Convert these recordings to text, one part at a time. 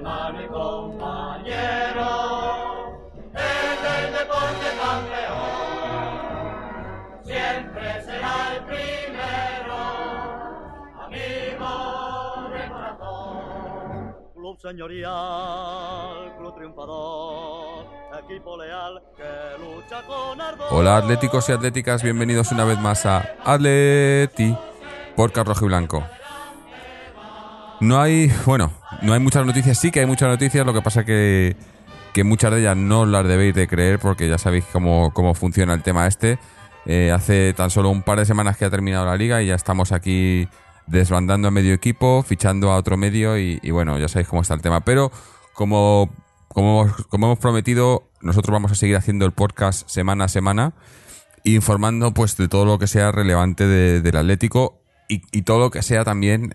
hermano y compañero, es el deporte campeón, siempre será el primero, amigo de corazón. Club señorial, club triunfador, equipo leal que lucha con ardor. Hola atléticos y atléticas, bienvenidos una vez más a Atleti, podcast rojo y blanco. No hay muchas noticias, sí que hay muchas noticias, lo que pasa que muchas de ellas no las debéis de creer porque ya sabéis cómo funciona el tema este. Hace tan solo un par de semanas que ha terminado la liga y ya estamos aquí desbandando a medio equipo, fichando a otro medio y bueno, ya sabéis cómo está el tema. Pero como hemos prometido, nosotros vamos a seguir haciendo el podcast semana a semana, informando pues de todo lo que sea relevante del Atlético y todo lo que sea también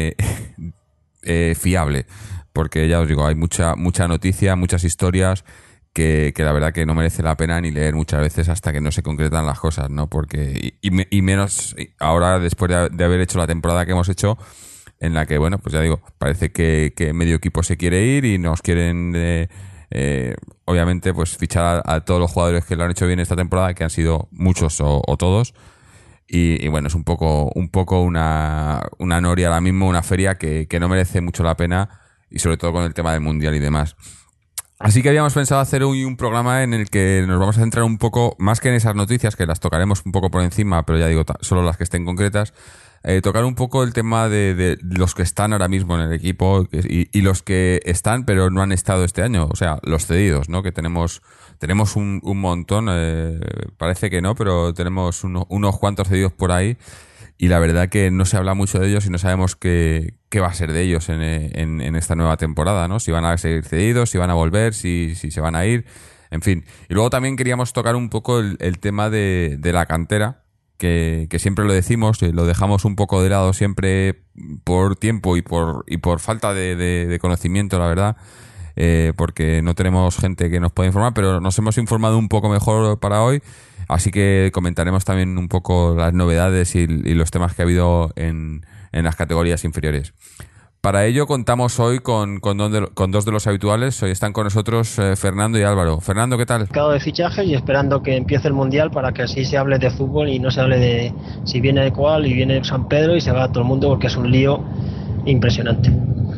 fiable, porque ya os digo, hay mucha noticia, muchas historias que la verdad que no merece la pena ni leer muchas veces hasta que no se concretan las cosas, ¿no? Porque y menos ahora después de haber hecho la temporada que hemos hecho, en la que, bueno, pues ya digo, parece que medio equipo se quiere ir y nos quieren obviamente pues fichar a todos los jugadores que lo han hecho bien esta temporada, que han sido muchos o todos. Y bueno, es un poco una noria ahora mismo, una feria que no merece mucho la pena, y sobre todo con el tema del Mundial y demás. Así que habíamos pensado hacer hoy un programa en el que nos vamos a centrar un poco, más que en esas noticias, que las tocaremos un poco por encima, pero ya digo, solo las que estén concretas, tocar un poco el tema de los que están ahora mismo en el equipo y los que están pero no han estado este año, o sea, los cedidos, ¿no? Que tenemos un montón, parece que no, pero tenemos unos cuantos cedidos por ahí y la verdad que no se habla mucho de ellos y no sabemos qué va a ser de ellos en esta nueva temporada, ¿no? Si van a seguir cedidos, si van a volver, si se van a ir, en fin. Y luego también queríamos tocar un poco el tema de la cantera, que siempre lo decimos, lo dejamos un poco de lado siempre por tiempo y por falta de conocimiento, la verdad, porque no tenemos gente que nos pueda informar, pero nos hemos informado un poco mejor para hoy, así que comentaremos también un poco las novedades y los temas que ha habido en las categorías inferiores. Para ello contamos hoy con dos de los habituales. Hoy están con nosotros Fernando y Álvaro. Fernando, ¿qué tal? Mercado de fichajes y esperando que empiece el Mundial para que así se hable de fútbol y no se hable de si viene de cuál y viene San Pedro y se va a todo el mundo, porque es un lío impresionante.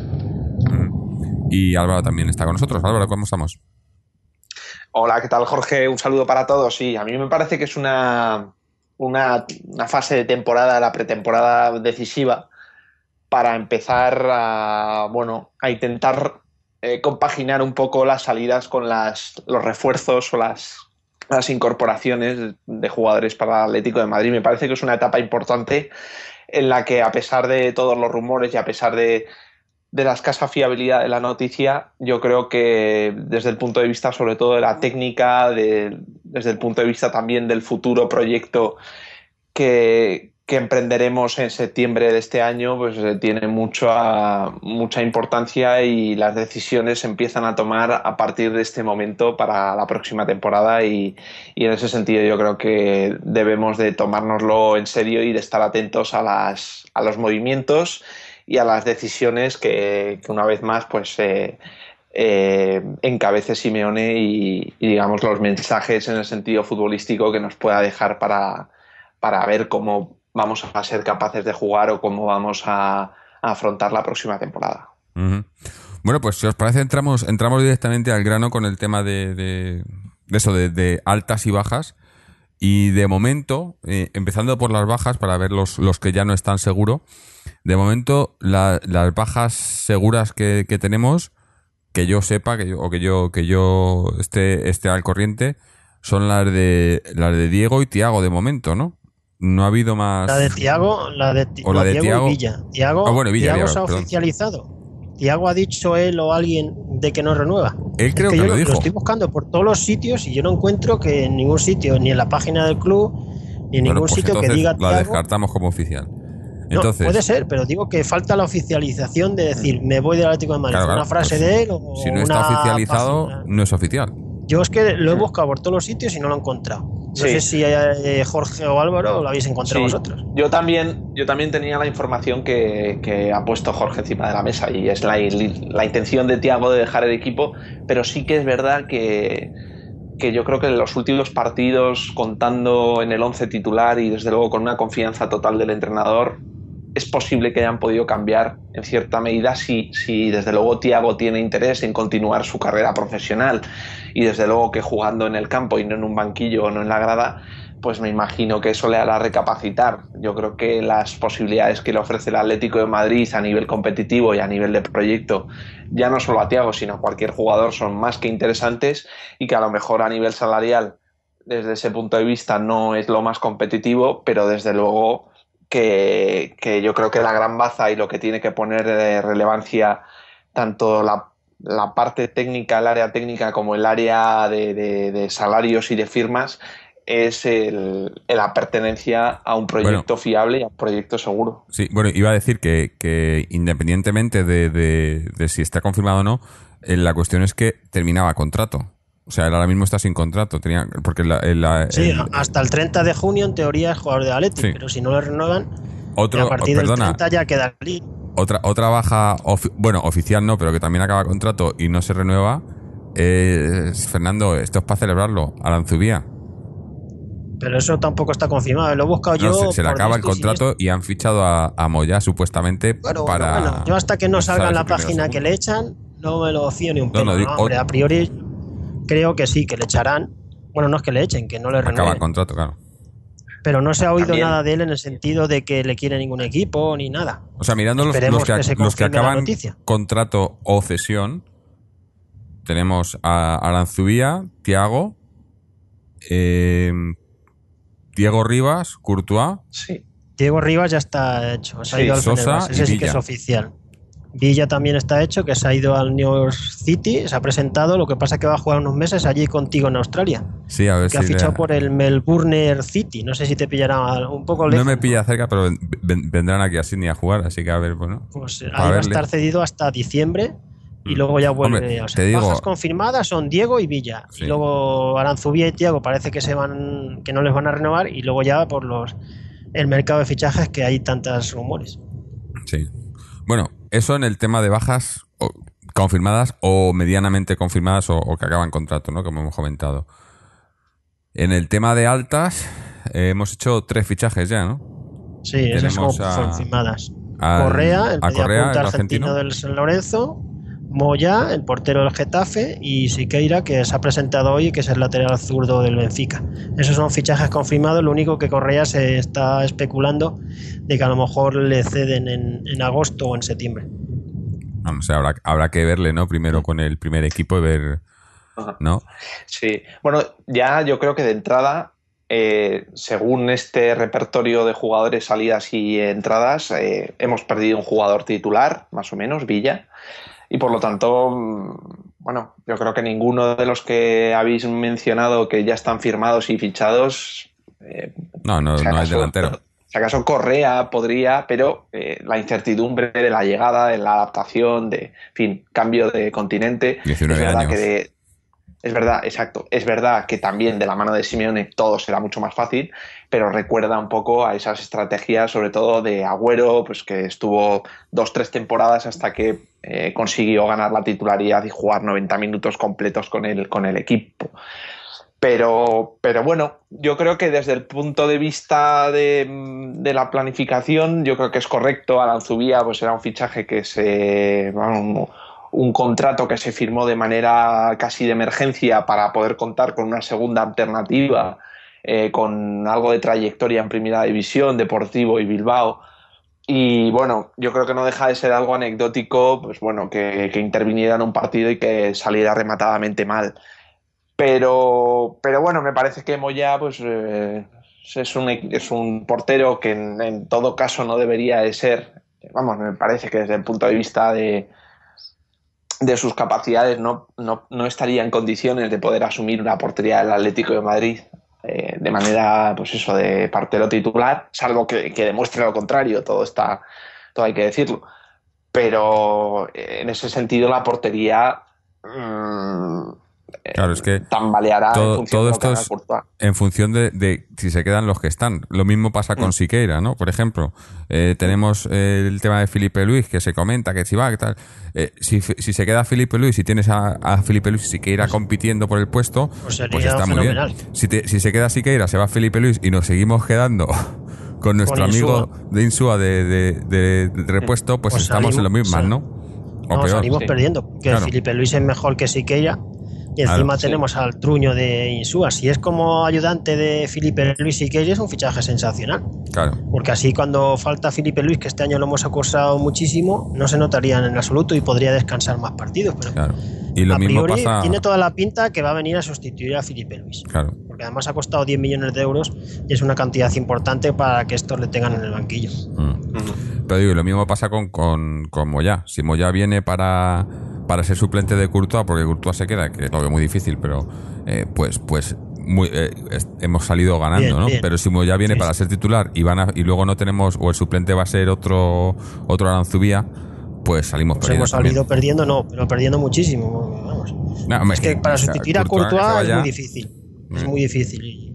Y Álvaro también está con nosotros. Álvaro, ¿cómo estamos? Hola, ¿qué tal, Jorge? Un saludo para todos. Sí, a mí me parece que es una fase de temporada, la pretemporada decisiva, para empezar a intentar compaginar un poco las salidas con los refuerzos o las incorporaciones de jugadores para el Atlético de Madrid. Me parece que es una etapa importante en la que, a pesar de todos los rumores y a pesar de la escasa fiabilidad de la noticia, yo creo que desde el punto de vista sobre todo de la técnica, desde el punto de vista también del futuro proyecto que emprenderemos en septiembre de este año, pues tiene mucha importancia y las decisiones se empiezan a tomar a partir de este momento para la próxima temporada y en ese sentido yo creo que debemos de tomárnoslo en serio y de estar atentos a los movimientos y a las decisiones que una vez más pues encabece Simeone y digamos los mensajes en el sentido futbolístico que nos pueda dejar para ver cómo vamos a ser capaces de jugar o cómo vamos a afrontar la próxima temporada. Uh-huh. Bueno, pues si os parece entramos directamente al grano con el tema de altas y bajas. Y de momento, empezando por las bajas, para ver los que ya no están seguros, de momento las bajas seguras que tenemos, que yo sepa, que yo esté al corriente, son las de Diego y Thiago de momento, ¿no? No ha habido más. La de Thiago, Thiago y Villa. Thiago se ha oficializado. Thiago ha dicho él o alguien de que no renueva. Él creo que yo lo dijo. Lo estoy buscando por todos los sitios y yo no encuentro que en ningún sitio, ni en la página del club, ni en ningún sitio que diga Thiago. La descartamos como oficial. Entonces, no, puede ser, pero digo que falta la oficialización de decir me voy del Atlético de Madrid. Claro, una frase pues, de él o si no está oficializado, página. No es oficial. Yo es que lo he buscado por todos los sitios y no lo he encontrado. No Sí. sé si Jorge o Álvaro lo habéis encontrado Sí, vosotros. yo también tenía la información que ha puesto Jorge encima de la mesa y es la intención de Thiago de dejar el equipo, pero sí que es verdad que yo creo que en los últimos partidos, contando en el 11 titular y desde luego con una confianza total del entrenador, es posible que hayan podido cambiar en cierta medida si desde luego Thiago tiene interés en continuar su carrera profesional y desde luego que jugando en el campo y no en un banquillo o no en la grada, pues me imagino que eso le hará recapacitar. Yo creo que las posibilidades que le ofrece el Atlético de Madrid a nivel competitivo y a nivel de proyecto, ya no solo a Thiago sino a cualquier jugador, son más que interesantes y que a lo mejor a nivel salarial desde ese punto de vista no es lo más competitivo, pero desde luego que yo creo que la gran baza y lo que tiene que poner de relevancia tanto la parte técnica, el área técnica, como el área de salarios y de firmas, es la pertenencia a un proyecto fiable y a un proyecto seguro. Sí, bueno, iba a decir que independientemente de si está confirmado o no, la cuestión es que terminaba contrato. O sea, él ahora mismo está sin contrato. Porque Sí, hasta el 30 de junio en teoría es jugador de Atleti, Sí. pero si no le renuevan, a partir del 30 ya queda libre. Otra baja, oficial no, pero que también acaba contrato y no se renueva, Fernando, esto es para celebrarlo, Aranzubía. Pero eso tampoco está confirmado, lo he buscado No, yo. se le acaba el contrato y han fichado a Moyá supuestamente para... Bueno, yo hasta que no salga en la página que le echan, no me lo fío ni un pelo. Hombre, a priori creo que sí, que le echarán. Bueno, no es que le echen, que no le renueven. Acaba el contrato, claro. Pero no se ha oído nada de él en el sentido de que le quiere ningún equipo ni nada. O sea, mirando los que acaban contrato o cesión, tenemos a Aranzubía, Thiago, Diego Rivas, Courtois. Sí. Diego Rivas ya está hecho, se ha ido al Fenerbahce, ese sí que es oficial. Villa también está hecho, que se ha ido al New York City, se ha presentado, lo que pasa es que va a jugar unos meses allí contigo en Australia. Sí, a ver que ha fichado por el Melbourne City, no sé si te pillará un poco lejos. No me pilla cerca, pero vendrán aquí a Sydney a jugar, así que a ver, bueno. Pues ahí va a estar cedido hasta diciembre y luego ya vuelve. Hombre, o sea, bajas confirmadas son Diego y Villa. Sí. Y luego Aranzubía y Thiago parece que que no les van a renovar y luego ya por el mercado de fichajes que hay tantos rumores. Sí. Bueno, eso en el tema de bajas confirmadas o medianamente confirmadas o que acaban contrato, ¿no? Como hemos comentado. En el tema de altas, hemos hecho 3 fichajes ya, ¿no? Sí, esas son confirmadas. Correa, el mediapunta argentino del San Lorenzo, Moyá, el portero del Getafe, y Siqueira, que se ha presentado hoy, que es el lateral zurdo del Benfica. Esos son fichajes confirmados. Lo único que Correa se está especulando de que a lo mejor le ceden en agosto o en septiembre. No sé, habrá que verle, ¿no? Primero con el primer equipo y ver, ¿no? Sí. Bueno, ya yo creo que de entrada, según este repertorio de jugadores, salidas y entradas, hemos perdido un jugador titular, más o menos, Villa. Y por lo tanto, bueno, yo creo que ninguno de los que habéis mencionado que ya están firmados y fichados... no hay delantero. Si acaso Correa podría, pero la incertidumbre de la llegada, de la adaptación, en fin, cambio de continente... 19 años. Es verdad, exacto. Es verdad que también de la mano de Simeone todo será mucho más fácil, pero recuerda un poco a esas estrategias, sobre todo de Agüero, pues que estuvo 2-3 temporadas hasta que consiguió ganar la titularidad y jugar 90 minutos completos con el equipo. Pero bueno, yo creo que desde el punto de vista de la planificación, yo creo que es correcto. Aranzubía pues era un fichaje que un contrato que se firmó de manera casi de emergencia para poder contar con una segunda alternativa, con algo de trayectoria en Primera División, Deportivo y Bilbao. Y bueno, yo creo que no deja de ser algo anecdótico, pues bueno, que interviniera en un partido y que saliera rematadamente mal. Pero bueno, me parece que Moyá pues, es un portero que en todo caso no debería de ser. Vamos, me parece que desde el punto de vista de sus capacidades no estaría en condiciones de poder asumir una portería del Atlético de Madrid de manera, pues eso, de partero titular, salvo que demuestre lo contrario, todo hay que decirlo. Pero en ese sentido la portería Claro, es que tambaleará todo esto es en función de si se quedan los que están. Lo mismo pasa con Siqueira, ¿no? Por ejemplo, tenemos el tema de Filipe Luis, que se comenta que si va, que tal. Si se queda Filipe Luis y tienes a Filipe Luis y Siqueira compitiendo por el puesto, pues está fenomenal. Muy bien. Si se queda Siqueira, se va Filipe Luis y nos seguimos quedando con nuestro amigo de Insúa de repuesto, pues estamos en lo mismo, ¿no? O peor. Salimos perdiendo, porque claro. Filipe Luis es mejor que Siqueira. Y encima tenemos al truño de Insúa. Si es como ayudante de Filipe Luis Siqueira, es un fichaje sensacional. Claro. Porque así cuando falta Filipe Luis, que este año lo hemos acosado muchísimo, no se notarían en absoluto y podría descansar más partidos. Pero claro. Y lo mismo pasa... tiene toda la pinta que va a venir a sustituir a Filipe Luis. Claro. Porque además ha costado 10 millones de euros y es una cantidad importante para que estos le tengan en el banquillo. Pero digo, lo mismo pasa con Moyá. Si Moyá viene para ser suplente de Courtois, porque Courtois se queda, que lo veo muy difícil, pero hemos salido ganando, bien, ¿no? Bien. Pero si Moyá viene para ser titular y luego no tenemos, o el suplente va a ser otro Aranzubía, pues salimos perdiendo. Hemos salido perdiendo, pero perdiendo muchísimo. Vamos. No, es que para sustituir a Courtois es muy difícil. Es muy difícil.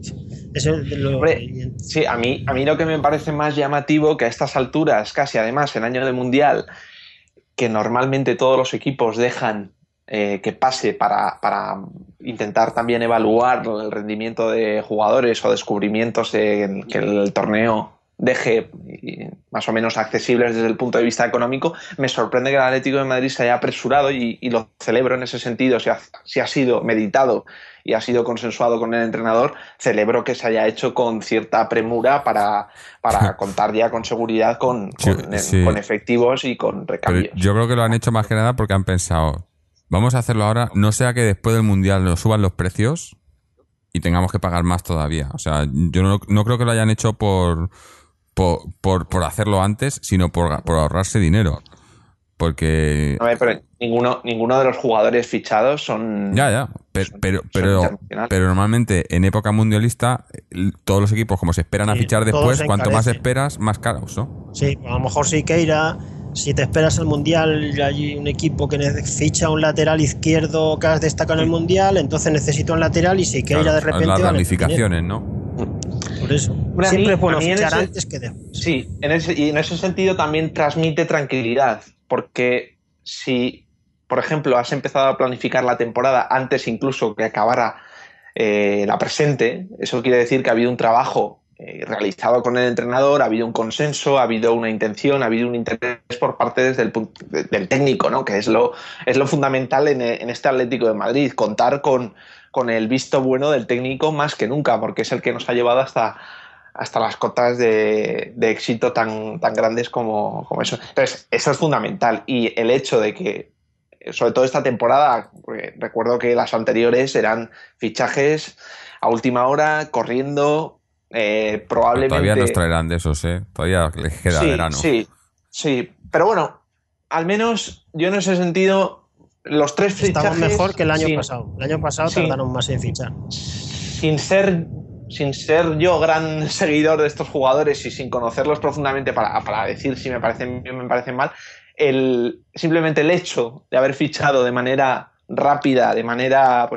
Sí, a mí lo que me parece más llamativo que a estas alturas, casi además en año de Mundial, que normalmente todos los equipos dejan que pase para intentar también evaluar el rendimiento de jugadores o descubrimientos que el torneo deje más o menos accesibles desde el punto de vista económico. Me sorprende que el Atlético de Madrid se haya apresurado y lo celebro en ese sentido. Si ha sido meditado y ha sido consensuado con el entrenador, celebro que se haya hecho con cierta premura para contar ya con seguridad con efectivos y con recambios. Pero yo creo que lo han hecho más que nada porque han pensado, vamos a hacerlo ahora, no sea que después del Mundial nos suban los precios y tengamos que pagar más todavía. O sea, yo no creo que lo hayan hecho por hacerlo antes, sino por ahorrarse dinero. Porque... A ver, pero ninguno de los jugadores fichados son... Ya. Pero normalmente en época mundialista todos los equipos, como se esperan a fichar después, cuanto más esperas, más caros, ¿no? Sí, a lo mejor Siqueira, si te esperas al Mundial y hay un equipo que ficha un lateral izquierdo que has destacado en el Mundial, entonces necesita un lateral y Siqueira de repente... Las ramificaciones, ¿no? Por eso. Siempre es bueno fichar antes que después. Sí, en ese sentido también transmite tranquilidad. Porque si, por ejemplo, has empezado a planificar la temporada antes incluso que acabara la presente, eso quiere decir que ha habido un trabajo realizado con el entrenador, ha habido un consenso, ha habido una intención, ha habido un interés por parte desde el punto del técnico, ¿no? Que es lo fundamental en este Atlético de Madrid, contar con el visto bueno del técnico más que nunca, porque es el que nos ha llevado hasta las cotas de éxito tan grandes como eso. Entonces, eso es fundamental. Y el hecho de que, sobre todo esta temporada, recuerdo que las anteriores eran fichajes a última hora, corriendo, probablemente... Todavía nos traerán de esos, todavía les queda verano. Sí. Pero bueno, al menos yo en ese sentido, los tres fichajes... Estamos mejor que el año pasado. El año pasado tardaron más en fichar. Sin ser yo gran seguidor de estos jugadores y sin conocerlos profundamente para decir si me parecen bien o me parecen mal, simplemente el hecho de haber fichado de manera rápida, de manera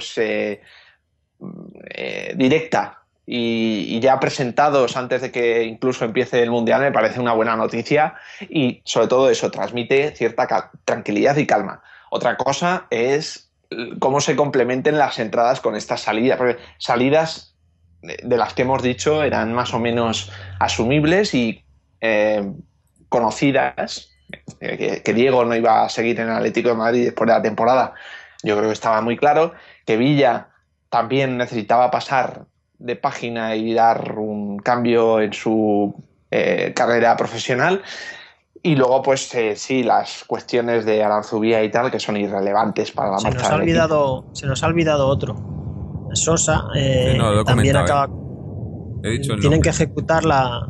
directa y ya presentados antes de que incluso empiece el Mundial me parece una buena noticia y sobre todo eso transmite cierta tranquilidad y calma. Otra cosa es cómo se complementen las entradas con estas salidas, porque salidas de las que hemos dicho eran más o menos asumibles y conocidas, que Diego no iba a seguir en el Atlético de Madrid después de la temporada, yo creo que estaba muy claro, que Villa también necesitaba pasar de página y dar un cambio en su carrera profesional, y luego pues las cuestiones de Aranzubía y tal que son irrelevantes para la marcha del equipo. Se nos ha olvidado otro. Sosa también acaba. Tienen que ejecutar la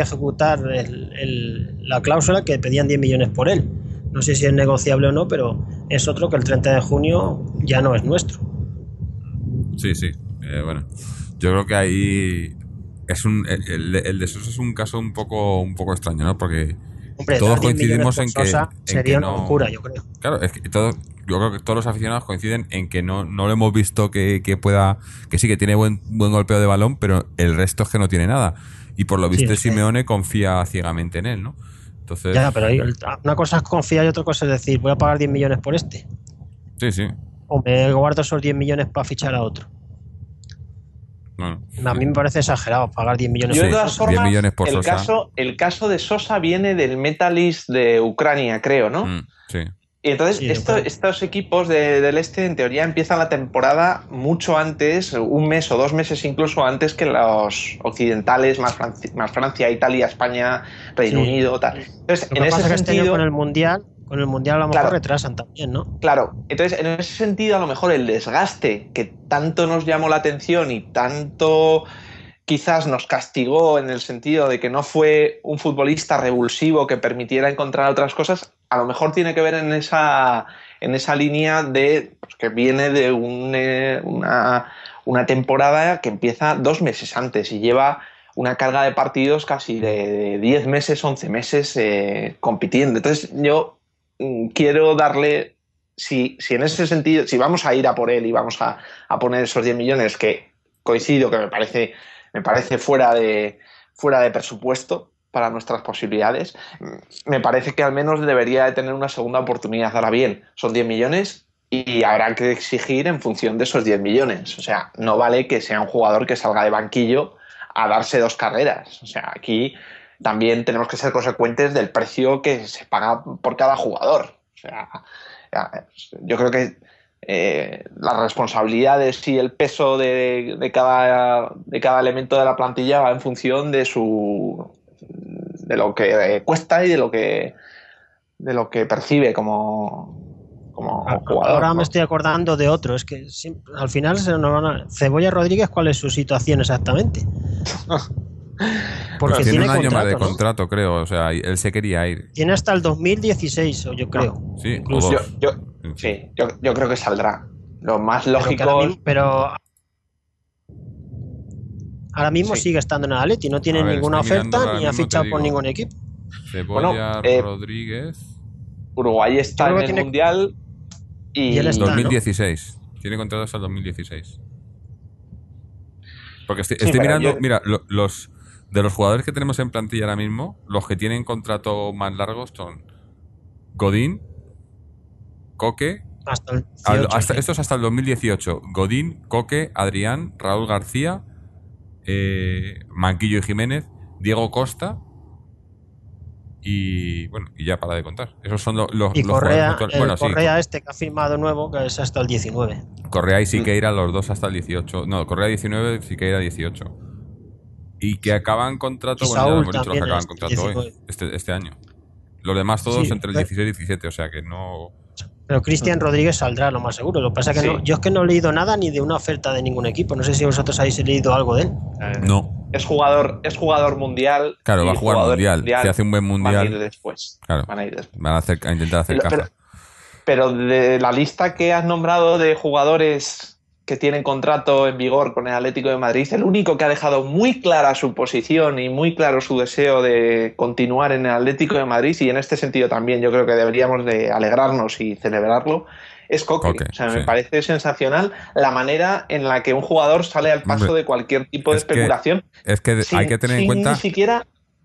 cláusula que pedían 10 millones por él. No sé si es negociable o no, pero es otro que el 30 de junio ya no es nuestro. Sí. Bueno, yo creo que ahí el de Sosa es un caso un poco extraño, ¿no? Porque Hombre, todos coincidimos en que sería no, una locura, yo creo. Claro, es que yo creo que todos los aficionados coinciden en que no lo hemos visto que pueda, que sí que tiene buen golpeo de balón, pero el resto es que no tiene nada. Y por lo visto Simeone confía ciegamente en él, ¿no? Entonces, ya, pero una cosa es confiar y otra cosa es decir, voy a pagar 10 millones por este. Sí, sí. O me guardo esos 10 millones para fichar a otro. Bueno, a mí me parece exagerado pagar 10 millones por Sosa. Sosa. 10 millones por Sosa. El caso de Sosa viene del Metalist de Ucrania, creo, ¿no? Sí. Y entonces estos equipos del este en teoría empiezan la temporada mucho antes, un mes o 2 meses incluso antes que los occidentales, más Francia, Italia, España, Reino Unido, tal. Entonces, en ese sentido, con el Mundial a lo mejor retrasan también, ¿no? Claro, entonces en ese sentido a lo mejor el desgaste que tanto nos llamó la atención y tanto quizás nos castigó en el sentido de que no fue un futbolista revulsivo que permitiera encontrar otras cosas, a lo mejor tiene que ver en esa línea de pues, que viene de una temporada que empieza 2 meses antes y lleva una carga de partidos casi de 10 meses, 11 meses compitiendo. Entonces yo quiero darle, si en ese sentido, si vamos a ir a por él y vamos a poner esos 10 millones, que coincido que me parece fuera de presupuesto para nuestras posibilidades, me parece que al menos debería de tener una segunda oportunidad. Ahora bien, son 10 millones y habrá que exigir en función de esos 10 millones. O sea, no vale que sea un jugador que salga de banquillo a darse 2 carreras. O sea, aquí también tenemos que ser consecuentes del precio que se paga por cada jugador. O sea, yo creo que las responsabilidades y el peso de cada elemento de la plantilla va en función de lo que cuesta y de lo que percibe como jugador. Ahora ¿no? me estoy acordando de otro, es que al final se nos van a... Cebolla Rodríguez, ¿cuál es su situación exactamente? Porque tiene un año más de contrato, creo. O sea, él se quería ir. Tiene hasta el 2016, yo creo. Sí, incluso. Yo creo que saldrá. Lo más lógico. Pero ahora mismo sigue estando en el Atleti, no tiene ninguna oferta ni ha fichado por ningún equipo. Cebolla Rodríguez. Uruguay está en el Mundial y él está, 2016. ¿No? Tiene contrato hasta el 2016. Porque estoy mirando, mira, los de los jugadores que tenemos en plantilla ahora mismo, los que tienen contrato más largos son Godín, Coque, esto es hasta el 2018. Godín, Coque, Adrián, Raúl García, Manquillo y Jiménez, Diego Costa y bueno, y ya para de contar. Esos son los Correa, jugadores. Correa que ha firmado nuevo, que es hasta el 19. Correa y Siqueira, los dos hasta el 18. No, Correa 19, Siqueira 18. Y que acaban contrato, bueno, ya lo hemos dicho los que acaban contrato hoy, este año. Los demás todos entre el 16 y 17, o sea que no... Pero Cristian Rodríguez saldrá, lo más seguro. Lo que pasa es que yo es que no he leído nada ni de una oferta de ningún equipo. No sé si vosotros habéis leído algo de él. No. Es jugador mundial. Claro, va a jugar mundial. Si hace un buen mundial. Van a ir después. Claro. Van a intentar hacer caja. Pero de la lista que has nombrado de jugadores que tienen contrato en vigor con el Atlético de Madrid, el único que ha dejado muy clara su posición y muy claro su deseo de continuar en el Atlético de Madrid, y en este sentido también yo creo que deberíamos de alegrarnos y celebrarlo, es Coque. O sea, me parece sensacional la manera en la que un jugador sale al paso de cualquier tipo de especulación. Es que hay que tener en cuenta ni siquiera...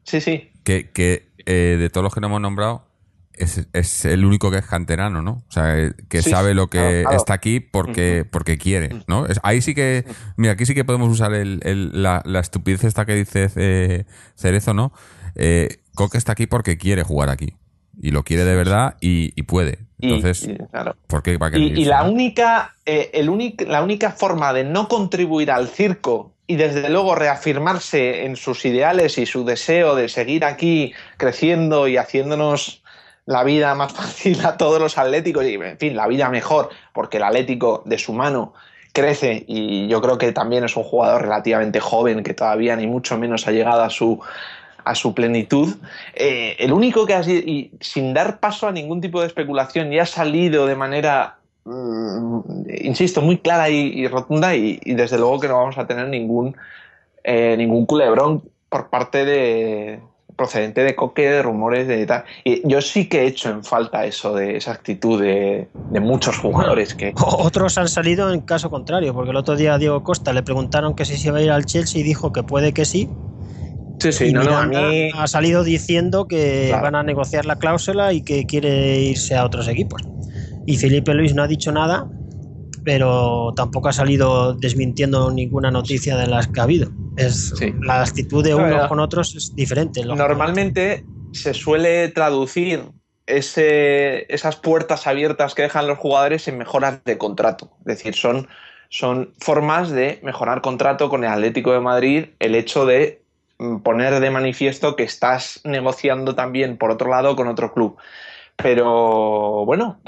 que de todos los que no hemos nombrado, es el único que es canterano, ¿no? O sea, que sabe lo que está aquí porque quiere, ¿no? Ahí sí que... Mira, aquí sí que podemos usar la estupidez esta que dice Cerezo, ¿no? Coque está aquí porque quiere jugar aquí. Y lo quiere de verdad y puede. Entonces, ¿por qué va a querer irse, la única forma de no contribuir al circo y desde luego reafirmarse en sus ideales y su deseo de seguir aquí creciendo y haciéndonos la vida más fácil a todos los atléticos y, en fin, la vida mejor, porque el Atlético de su mano crece y yo creo que también es un jugador relativamente joven que todavía ni mucho menos ha llegado a su plenitud. El único que y sin dar paso a ningún tipo de especulación y ha salido de manera, insisto, muy clara y rotunda y desde luego que no vamos a tener ningún culebrón por parte de procedente de Koke, de rumores de tal. Y yo sí que he hecho en falta eso, de esa actitud de muchos jugadores. Que otros han salido en caso contrario, porque el otro día a Diego Costa le preguntaron que si se iba a ir al Chelsea y dijo que puede que sí. Sí, y a mí ha salido diciendo que van a negociar la cláusula y que quiere irse a otros equipos. Y Felipe Luis no ha dicho nada, pero tampoco ha salido desmintiendo ninguna noticia de las que ha habido. La actitud de unos con otros es diferente. Normalmente se suele traducir esas puertas abiertas que dejan los jugadores en mejoras de contrato. Es decir, son formas de mejorar contrato con el Atlético de Madrid, el hecho de poner de manifiesto que estás negociando también por otro lado con otro club. Pero bueno,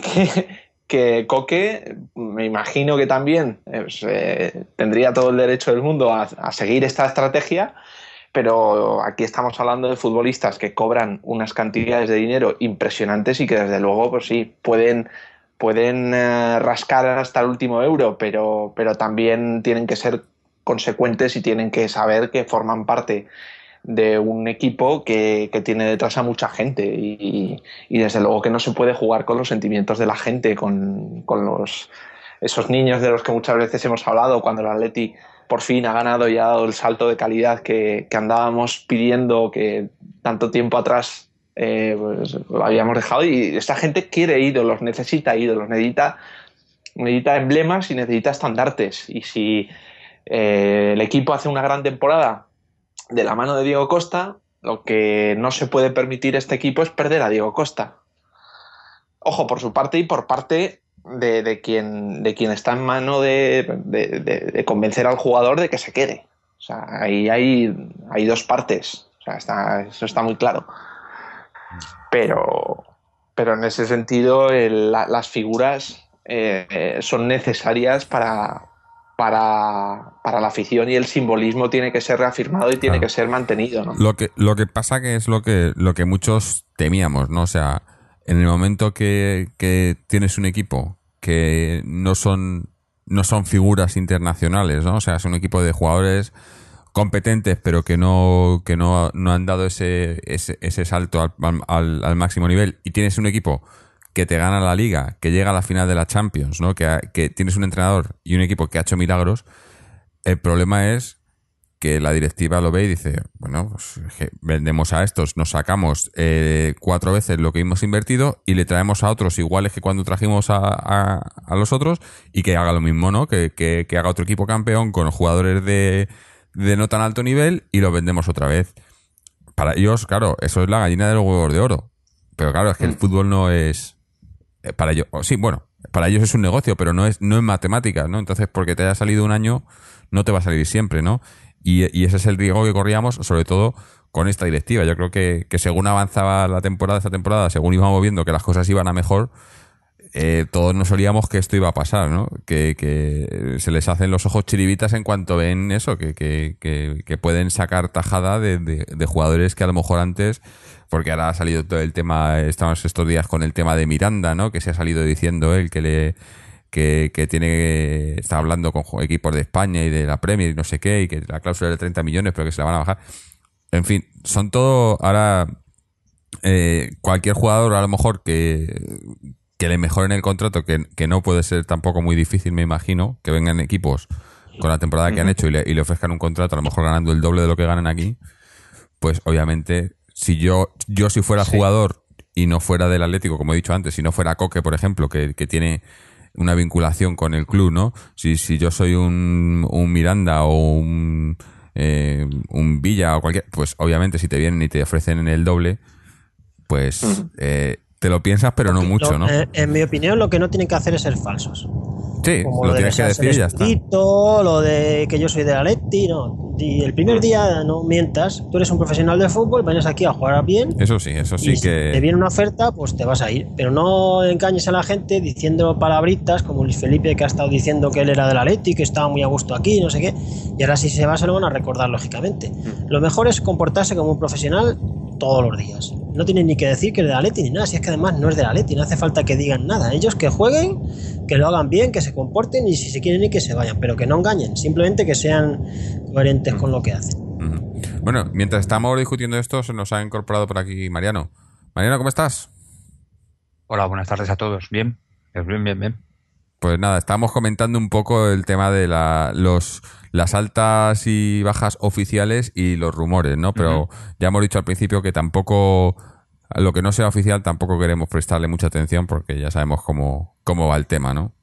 que Koke, me imagino que también tendría todo el derecho del mundo a seguir esta estrategia, pero aquí estamos hablando de futbolistas que cobran unas cantidades de dinero impresionantes y que desde luego, pues sí, pueden rascar hasta el último euro, pero también tienen que ser consecuentes y tienen que saber que forman parte de un equipo que tiene detrás a mucha gente y desde luego que no se puede jugar con los sentimientos de la gente, con esos niños de los que muchas veces hemos hablado cuando el Atleti por fin ha ganado y ha dado el salto de calidad que andábamos pidiendo, que tanto tiempo atrás pues lo habíamos dejado, y esta gente quiere ídolos, necesita emblemas y necesita estandartes. Y si el equipo hace una gran temporada de la mano de Diego Costa, lo que no se puede permitir este equipo es perder a Diego Costa. Ojo, por su parte y por parte de quien está en mano de convencer al jugador de que se quede. O sea, ahí hay dos partes. O sea, eso está muy claro. Pero en ese sentido las figuras son necesarias para la afición, y el simbolismo tiene que ser reafirmado y tiene que ser mantenido, ¿no? Lo que pasa que es lo que muchos temíamos, ¿no? O sea, en el momento que tienes un equipo que no son figuras internacionales, ¿no? O sea, es un equipo de jugadores competentes, pero que no han dado ese salto al máximo nivel, y tienes un equipo que te gana la Liga, que llega a la final de la Champions, ¿no? Que tienes un entrenador y un equipo que ha hecho milagros. El problema es que la directiva lo ve y dice, bueno, pues vendemos a estos, nos sacamos 4 veces lo que hemos invertido y le traemos a otros iguales que cuando trajimos a los otros, y que haga lo mismo, ¿no? Que haga otro equipo campeón con jugadores de no tan alto nivel, y lo vendemos otra vez. Para ellos, claro, eso es la gallina de los huevos de oro. Pero claro, es que el fútbol no es... Para ellos, sí, bueno, para ellos es un negocio, pero no es matemáticas, ¿no? Entonces, porque te haya salido un año, no te va a salir siempre, ¿no? Y ese es el riesgo que corríamos, sobre todo con esta directiva. Yo creo que según avanzaba esta temporada, según íbamos viendo que las cosas iban a mejor, todos nos olíamos que esto iba a pasar, ¿no? Que se les hacen los ojos chiribitas en cuanto ven eso, que pueden sacar tajada de jugadores que a lo mejor antes... Porque ahora ha salido todo el tema, estamos estos días con el tema de Miranda, ¿no? Que se ha salido diciendo él que está hablando con equipos de España y de la Premier y no sé qué, y que la cláusula es de 30 millones, pero que se la van a bajar. En fin, son todo ahora cualquier jugador a lo mejor que le mejoren el contrato, que no puede ser tampoco muy difícil, me imagino, que vengan equipos con la temporada que han hecho y le ofrezcan un contrato a lo mejor ganando el doble de lo que ganan aquí, pues obviamente... Si yo si fuera jugador y no fuera del Atlético, como he dicho antes, si no fuera Koke, por ejemplo, que tiene una vinculación con el club, ¿no? Si yo soy un Miranda o un Villa o cualquier, pues obviamente si te vienen y te ofrecen el doble, pues te lo piensas, pero no mucho, ¿no? En mi opinión, lo que no tienen que hacer es ser falsos. Sí, como lo tienes que decir y ya está. Lo de que yo soy de Atleti, no. Y el primer día no mientas, tú eres un profesional de fútbol, vienes aquí a jugar bien. Eso sí y que... Si te viene una oferta, pues te vas a ir. Pero no engañes a la gente diciendo palabritas como Luis Felipe, que ha estado diciendo que él era del Atleti, que estaba muy a gusto aquí, no sé qué. Y ahora si se va, se lo van a recordar, lógicamente. Lo mejor es comportarse como un profesional todos los días. No tienen ni que decir que es de Atleti ni nada, si es que además no es de Atleti, no hace falta que digan nada. Ellos que jueguen, que lo hagan bien, que se comporten, y si se quieren ir, que se vayan, pero que no engañen, simplemente que sean coherentes con lo que hacen. Bueno, mientras estamos discutiendo esto, se nos ha incorporado por aquí Mariano. Mariano, ¿cómo estás? Hola, buenas tardes a todos. Bien, bien. Pues nada, estábamos comentando un poco el tema de las altas y bajas oficiales y los rumores, ¿no? Pero ya hemos dicho al principio que tampoco, lo que no sea oficial, tampoco queremos prestarle mucha atención porque ya sabemos cómo va el tema, ¿no?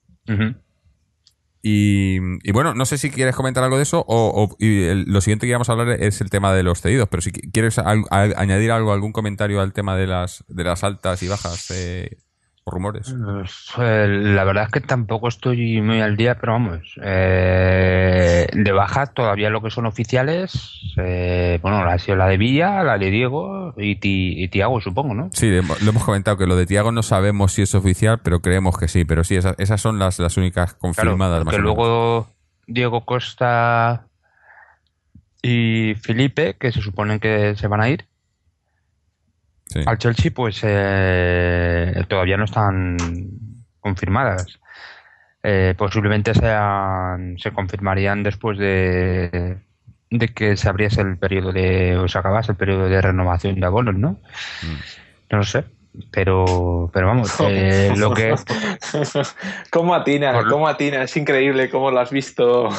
Y bueno, no sé si quieres comentar algo de eso lo siguiente que vamos a hablar es el tema de los cedidos, pero si quieres añadir algún comentario al tema de las altas y bajas o rumores. La verdad es que tampoco estoy muy al día, pero vamos, de bajas todavía lo que son oficiales, bueno, ha sido la de Villa, la de Diego y Thiago, supongo, ¿no? Sí, lo hemos comentado, que lo de Thiago no sabemos si es oficial, pero creemos que sí, pero sí, esas son las únicas confirmadas. Claro, porque luego Diego Costa y Felipe, que se suponen que se van a ir al Chelsea, pues todavía no están confirmadas. Posiblemente se confirmarían después de que se abriese el periodo o se acabase el periodo de renovación de abonos, ¿no? No lo sé. Pero vamos, lo que... ¿Cómo atina? Es increíble cómo lo has visto.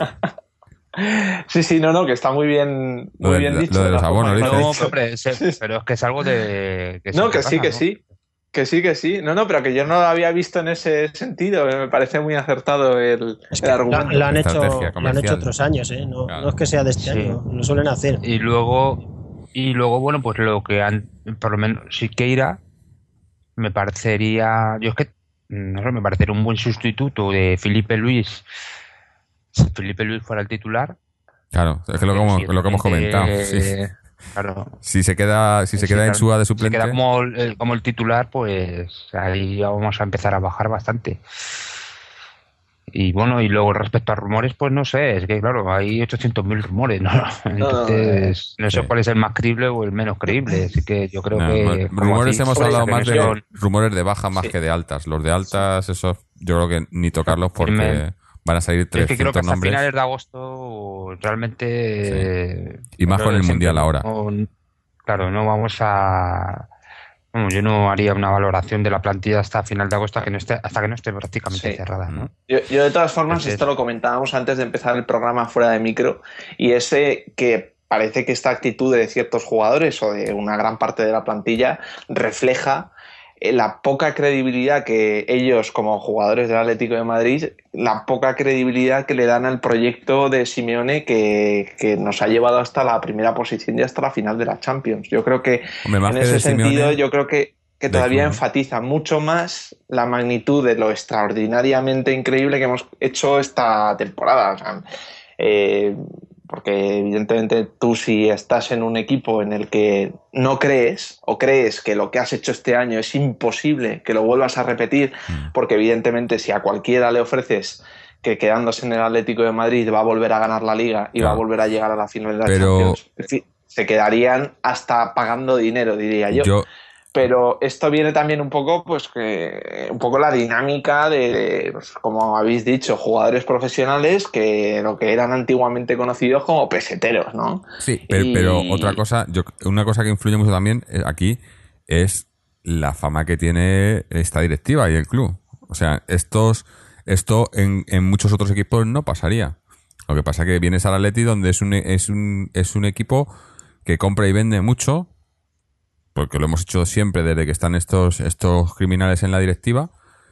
Sí, no, que está muy bien dicho. Lo de los abonos, no, pero es que es algo de... Que sí. No, pero que yo no lo había visto en ese sentido. Me parece muy acertado el argumento. Lo han hecho otros años, ¿eh? No, claro. No es que sea de este año, lo suelen hacer. Y luego, bueno, pues lo que han... Por lo menos Siqueira me parecería... Yo es que, no sé, me parecería un buen sustituto de Felipe Luis. Si Felipe Luis fuera el titular. Claro, es que lo que hemos comentado. Sí. Claro. Si se queda en Suá de suplente. Si queda como el titular, pues ahí ya vamos a empezar a bajar bastante. Y bueno, y luego respecto a rumores, pues no sé, es que claro, hay 800.000 rumores, ¿no? Entonces, no sé cuál es el más creíble o el menos creíble, así que yo creo que... Rumores hemos hablado más de rumores de baja más que de altas. Los de altas, eso yo creo que ni tocarlos porque... Van a salir 300 nombres. Es que creo que hasta finales de agosto realmente... Sí. Y más con el Mundial ahora. Claro, no vamos a... Bueno, yo no haría una valoración de la plantilla hasta final de agosto hasta que no esté prácticamente cerrada, ¿no? Yo de todas formas, esto lo comentábamos antes de empezar el programa fuera de micro, y que parece que esta actitud de ciertos jugadores o de una gran parte de la plantilla refleja la poca credibilidad que ellos, como jugadores del Atlético de Madrid, la poca credibilidad que le dan al proyecto de Simeone que nos ha llevado hasta la primera posición y hasta la final de la Champions. Yo creo que en ese sentido, yo creo que todavía enfatiza mucho más la magnitud de lo extraordinariamente increíble que hemos hecho esta temporada. O sea, porque evidentemente tú, si estás en un equipo en el que no crees o crees que lo que has hecho este año es imposible que lo vuelvas a repetir, porque evidentemente si a cualquiera le ofreces que quedándose en el Atlético de Madrid va a volver a ganar la Liga y va a volver a llegar a la final de la Champions, en fin, se quedarían hasta pagando dinero, diría yo. Pero esto viene también un poco, pues, un poco la dinámica de pues, como habéis dicho, jugadores profesionales que lo que eran antiguamente conocidos como peseteros, ¿no? Sí, pero otra cosa, una cosa que influye mucho también aquí es la fama que tiene esta directiva y el club. O sea, esto en muchos otros equipos no pasaría. Lo que pasa es que vienes al Atleti, donde es un equipo que compra y vende mucho, porque lo hemos hecho siempre desde que están estos criminales en la directiva,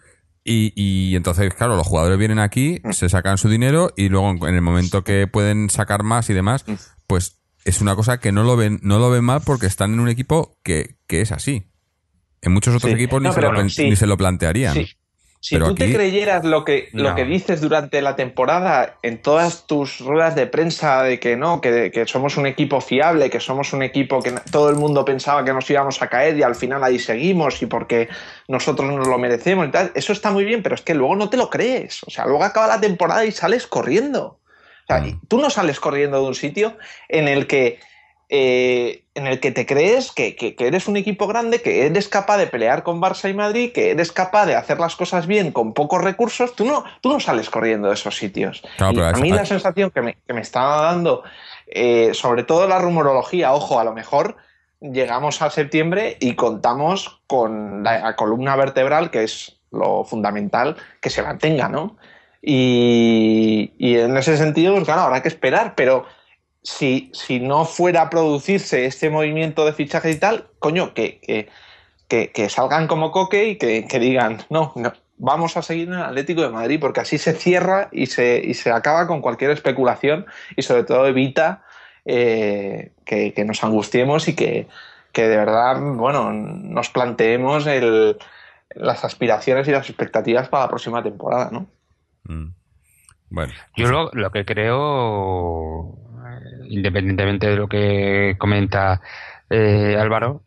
y entonces, claro, los jugadores vienen aquí, se sacan su dinero y luego en el momento que pueden sacar más y demás, pues es una cosa que no lo ven mal porque están en un equipo que es así. En muchos otros equipos ni se lo plantearían. Sí. Si tú te creyeras lo que dices durante la temporada en todas tus ruedas de prensa de que no, que somos un equipo fiable, que somos un equipo que todo el mundo pensaba que nos íbamos a caer y al final ahí seguimos y porque nosotros nos lo merecemos y tal, eso está muy bien, pero es que luego no te lo crees. O sea, luego acaba la temporada y sales corriendo. O sea, tú no sales corriendo de un sitio en el que en el que te crees que eres un equipo grande, que eres capaz de pelear con Barça y Madrid, que eres capaz de hacer las cosas bien con pocos recursos. Tú no sales corriendo de esos sitios. Claro, y a mí la sensación que me está dando, sobre todo la rumorología, ojo, a lo mejor llegamos a septiembre y contamos con la columna vertebral, que es lo fundamental, que se mantenga, ¿no? Y en ese sentido, pues claro, habrá que esperar, pero si no fuera a producirse este movimiento de fichaje y tal, coño, que salgan como Coque y que digan, no, vamos a seguir en el Atlético de Madrid, porque así se cierra y se acaba con cualquier especulación y sobre todo evita que nos angustiemos y que de verdad, bueno, nos planteemos las aspiraciones y las expectativas para la próxima temporada, ¿no? Bueno, yo lo que creo, independientemente de lo que comenta Álvaro,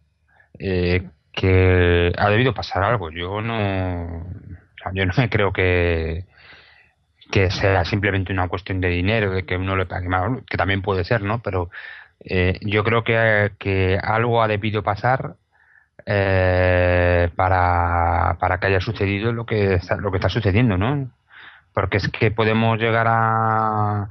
que ha debido pasar algo. Yo no me creo que sea simplemente una cuestión de dinero, de que uno le pague más, que también puede ser, ¿no? Pero yo creo que algo ha debido pasar para que haya sucedido lo que está sucediendo, ¿no? Porque es que podemos llegar a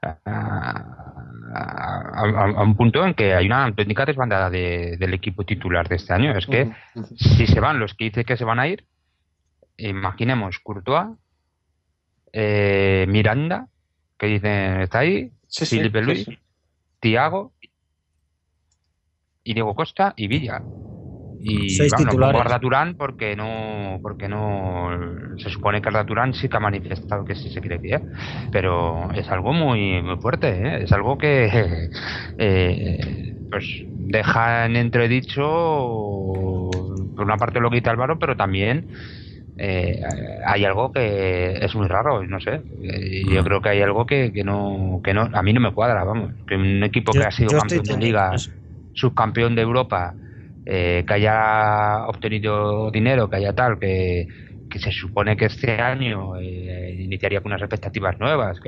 un punto en que hay una auténtica desbandada del equipo titular de este año. Es que si se van los que dice que se van a ir, imaginemos Courtois, Miranda, que dicen está ahí, Filipe Luis, Thiago, y Diego Costa y Villa. Y no pongo Arda Turán porque no se supone que Arda Turán sí que ha manifestado que sí se quiere quedar, pero es algo muy, muy fuerte, ¿eh? Es algo que pues deja en entredicho, por una parte lo quita Álvaro, pero también hay algo que es muy raro, no sé. Yo creo que hay algo que no a mí no me cuadra, vamos, que un equipo que ha sido campeón de Liga, subcampeón de Europa, que haya obtenido dinero, que haya tal, que se supone que este año iniciaría con unas expectativas nuevas,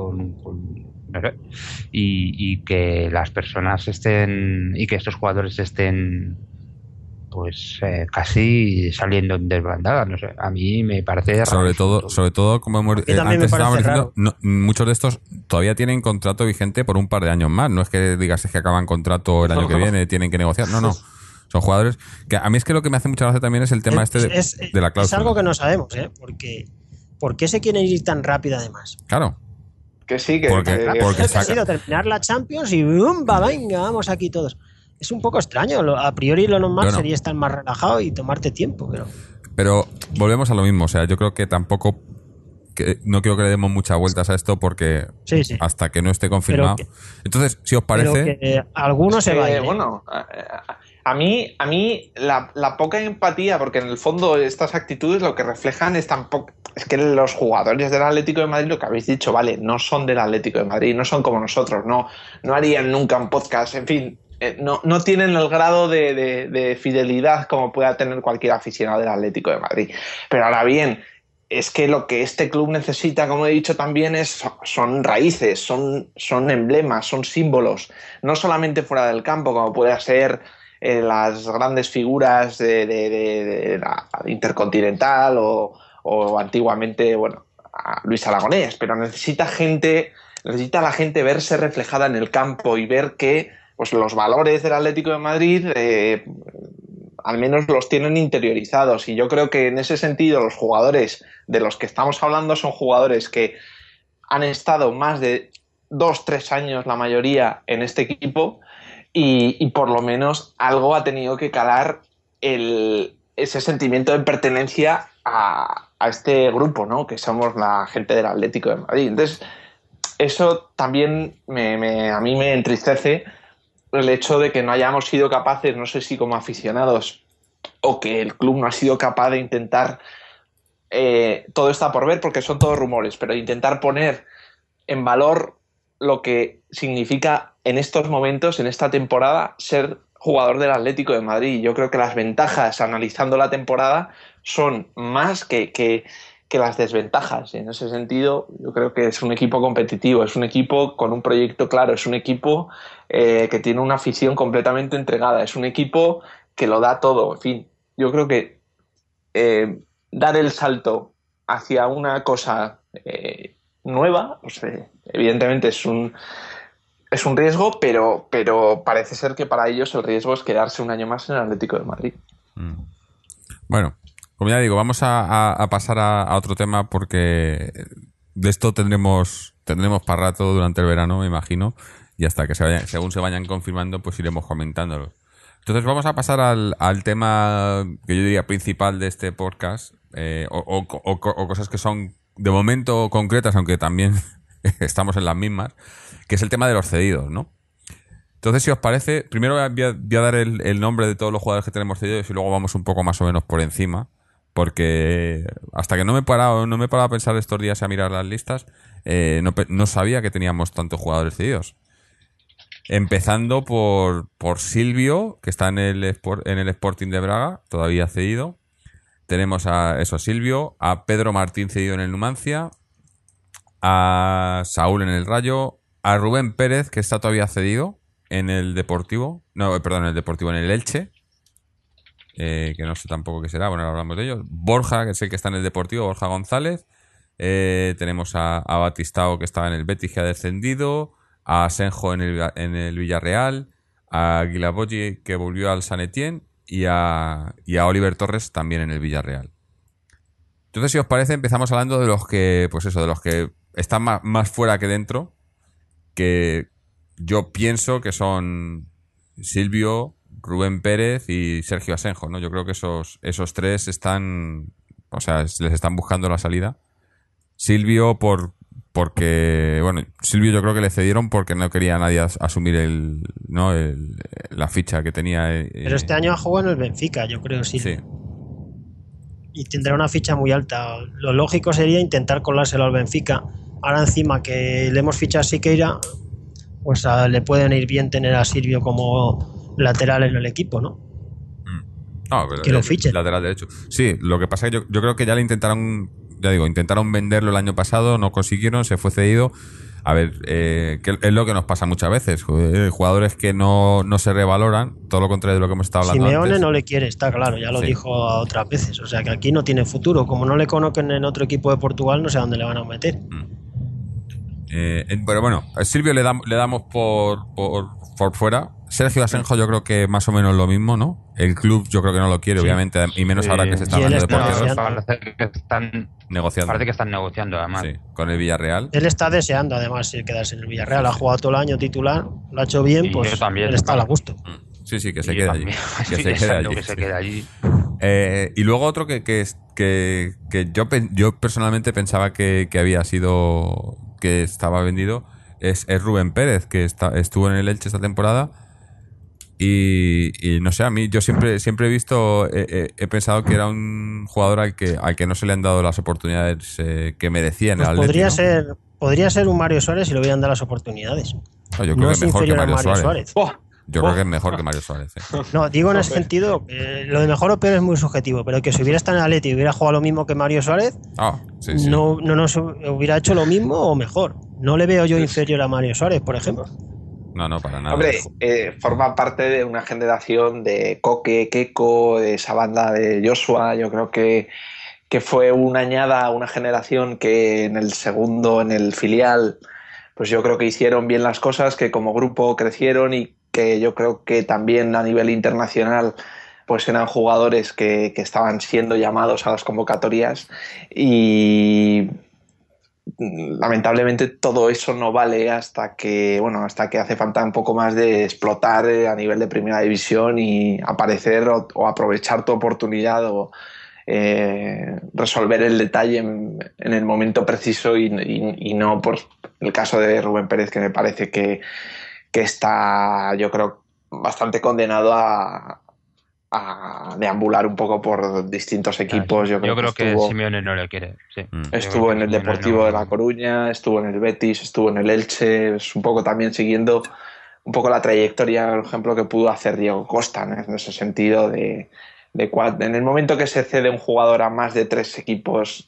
no sé, y que las personas estén, y que estos jugadores estén pues casi saliendo en desbandada, no sé, a mí me parece sobre todo como antes estábamos diciendo, muchos de estos todavía tienen contrato vigente por un par de años más, no es que digas es que acaban contrato el año que viene, tienen que negociar, no. Son jugadores que a mí es que lo que me hace mucha gracia también es el tema de la cláusula. Es algo que no sabemos, porque ¿por qué se quieren ir tan rápido además? Claro. Que sí, porque ha sido terminar la Champions y venga, vamos aquí todos. Es un poco extraño, a priori lo normal sería estar más relajado y tomarte tiempo, pero volvemos a lo mismo, o sea, yo creo que tampoco no quiero que le demos muchas vueltas a esto porque hasta que no esté confirmado. Entonces, si os parece, que algunos se vayan. Bueno, a mí la poca empatía, porque en el fondo estas actitudes lo que reflejan es que los jugadores del Atlético de Madrid, lo que habéis dicho, vale, no son del Atlético de Madrid, no son como nosotros, no harían nunca un podcast, en fin, no tienen el grado de fidelidad como pueda tener cualquier aficionado del Atlético de Madrid. Pero ahora bien, es que lo que este club necesita, como he dicho también, son raíces, son emblemas, son símbolos, no solamente fuera del campo, como puede ser las grandes figuras de la Intercontinental o antiguamente, bueno, a Luis Aragonés, pero necesita la gente verse reflejada en el campo y ver que pues los valores del Atlético de Madrid al menos los tienen interiorizados, y yo creo que en ese sentido los jugadores de los que estamos hablando son jugadores que han estado más de 2-3 años la mayoría en este equipo y por lo menos algo ha tenido que calar ese sentimiento de pertenencia a este grupo, ¿no? Que somos la gente del Atlético de Madrid. Entonces eso también a mí me entristece, el hecho de que no hayamos sido capaces, no sé si como aficionados o que el club no ha sido capaz de intentar, todo está por ver porque son todos rumores, pero intentar poner en valor lo que significa en estos momentos, en esta temporada, ser jugador del Atlético de Madrid. Yo creo que las ventajas, analizando la temporada, son más que que las desventajas. Y en ese sentido, yo creo que es un equipo competitivo, es un equipo con un proyecto claro, es un equipo que tiene una afición completamente entregada, es un equipo que lo da todo. En fin, yo creo que dar el salto hacia una cosa nueva, pues, evidentemente es un riesgo, pero parece ser que para ellos el riesgo es quedarse un año más en el Atlético de Madrid. Bueno, como ya digo, vamos a pasar a otro tema porque de esto tendremos para rato durante el verano, me imagino, y hasta que según se vayan confirmando, pues iremos comentándolo. Entonces vamos a pasar al tema que yo diría principal de este podcast, o cosas que son de momento concretas, aunque también estamos en las mismas, que es el tema de los cedidos, ¿no? Entonces, si os parece, primero voy a dar el nombre de todos los jugadores que tenemos cedidos y luego vamos un poco más o menos por encima, porque hasta que no me he parado a pensar estos días y a mirar las listas, no sabía que teníamos tantos jugadores cedidos. Empezando por Silvio, que está en el Sporting de Braga, todavía cedido. Tenemos a Silvio, a Pedro Martín cedido en el Numancia, a Saúl en el Rayo, a Rubén Pérez, que está todavía cedido en el Deportivo. No, perdón, en el Deportivo, en el Elche. Que no sé tampoco qué será, bueno, ahora hablamos de ellos. Borja, que es el que está en el Deportivo, Borja González. Tenemos a Batistao, que estaba en el Betis, que ha descendido. A Asenjo en el Villarreal. A Guilabogi, que volvió al San Etienne. Y a Oliver Torres también en el Villarreal. Entonces, si os parece, empezamos hablando de los que, pues eso, de los que están más fuera que dentro, que yo pienso que son Silvio, Rubén Pérez y Sergio Asenjo, ¿no? Yo creo que esos tres están, o sea, les están buscando la salida. Silvio porque, bueno, Silvio yo creo que le cedieron porque no quería nadie asumir la ficha que tenía. Pero este año ha jugado en el Benfica, yo creo, Silvio. Sí. Y tendrá una ficha muy alta. Lo lógico sería intentar colárselo al Benfica. Ahora encima que le hemos fichado a Siqueira, pues le pueden ir bien tener a Silvio como lateral en el equipo, ¿no? No, pero que lo fichen. Lateral derecho. Sí, lo que pasa es que yo creo que ya le intentaron venderlo el año pasado, no consiguieron, se fue cedido. A ver, que es lo que nos pasa muchas veces. Jugadores que no se revaloran, todo lo contrario de lo que hemos estado hablando Simeone antes. No le quiere, está claro, ya lo dijo otras veces. O sea que aquí no tiene futuro. Como no le conozcan en otro equipo de Portugal, no sé a dónde le van a meter. Pero bueno, a Silvio le damos por fuera. Sergio Asenjo yo creo que más o menos lo mismo, ¿no? El club yo creo que no lo quiere, obviamente, y menos ahora que se está hablando de porteros. Parece que están negociando, además. Sí, con el Villarreal. Él está deseando, además, quedarse en el Villarreal. Ha jugado todo el año titular, lo ha hecho bien, y pues también, él está a gusto. Sí, que se quede allí. Que se quede allí. Y luego otro que yo personalmente pensaba que había sido, que estaba vendido, es Rubén Pérez, que estuvo en el Elche esta temporada. Y no sé, a mí yo siempre he visto, he pensado que era un jugador al que no se le han dado las oportunidades que merecía en el Atlético. Podría ser un Mario Suárez si le hubieran dado las oportunidades. Yo creo que es mejor que Mario Suárez. Yo creo que es mejor que Mario Suárez. No, digo en ese sentido, lo de mejor o peor es muy subjetivo, pero que si hubiera estado en el Atlético y hubiera jugado lo mismo que Mario Suárez, no nos hubiera hecho lo mismo o mejor. No le veo yo inferior a Mario Suárez, por ejemplo. No, para nada. Hombre, forma parte de una generación de Coque, Keco, de esa banda de Joshua. Yo creo que fue una generación que en el filial, pues yo creo que hicieron bien las cosas, que como grupo crecieron y que yo creo que también a nivel internacional pues eran jugadores que estaban siendo llamados a las convocatorias, y lamentablemente todo eso no vale hasta que hace falta un poco más de explotar a nivel de primera división y aparecer o aprovechar tu oportunidad o resolver el detalle en el momento preciso y no por el caso de Rubén Pérez, que me parece que está, yo creo, bastante condenado a deambular un poco por distintos equipos. Yo creo que Simeone no le quiere. Sí. Estuvo en el Deportivo de La Coruña, estuvo en el Betis, estuvo en el Elche. Es un poco también siguiendo un poco la trayectoria, por ejemplo, que pudo hacer Diego Costa, ¿no? En ese sentido en el momento que se cede un jugador a más de 3 equipos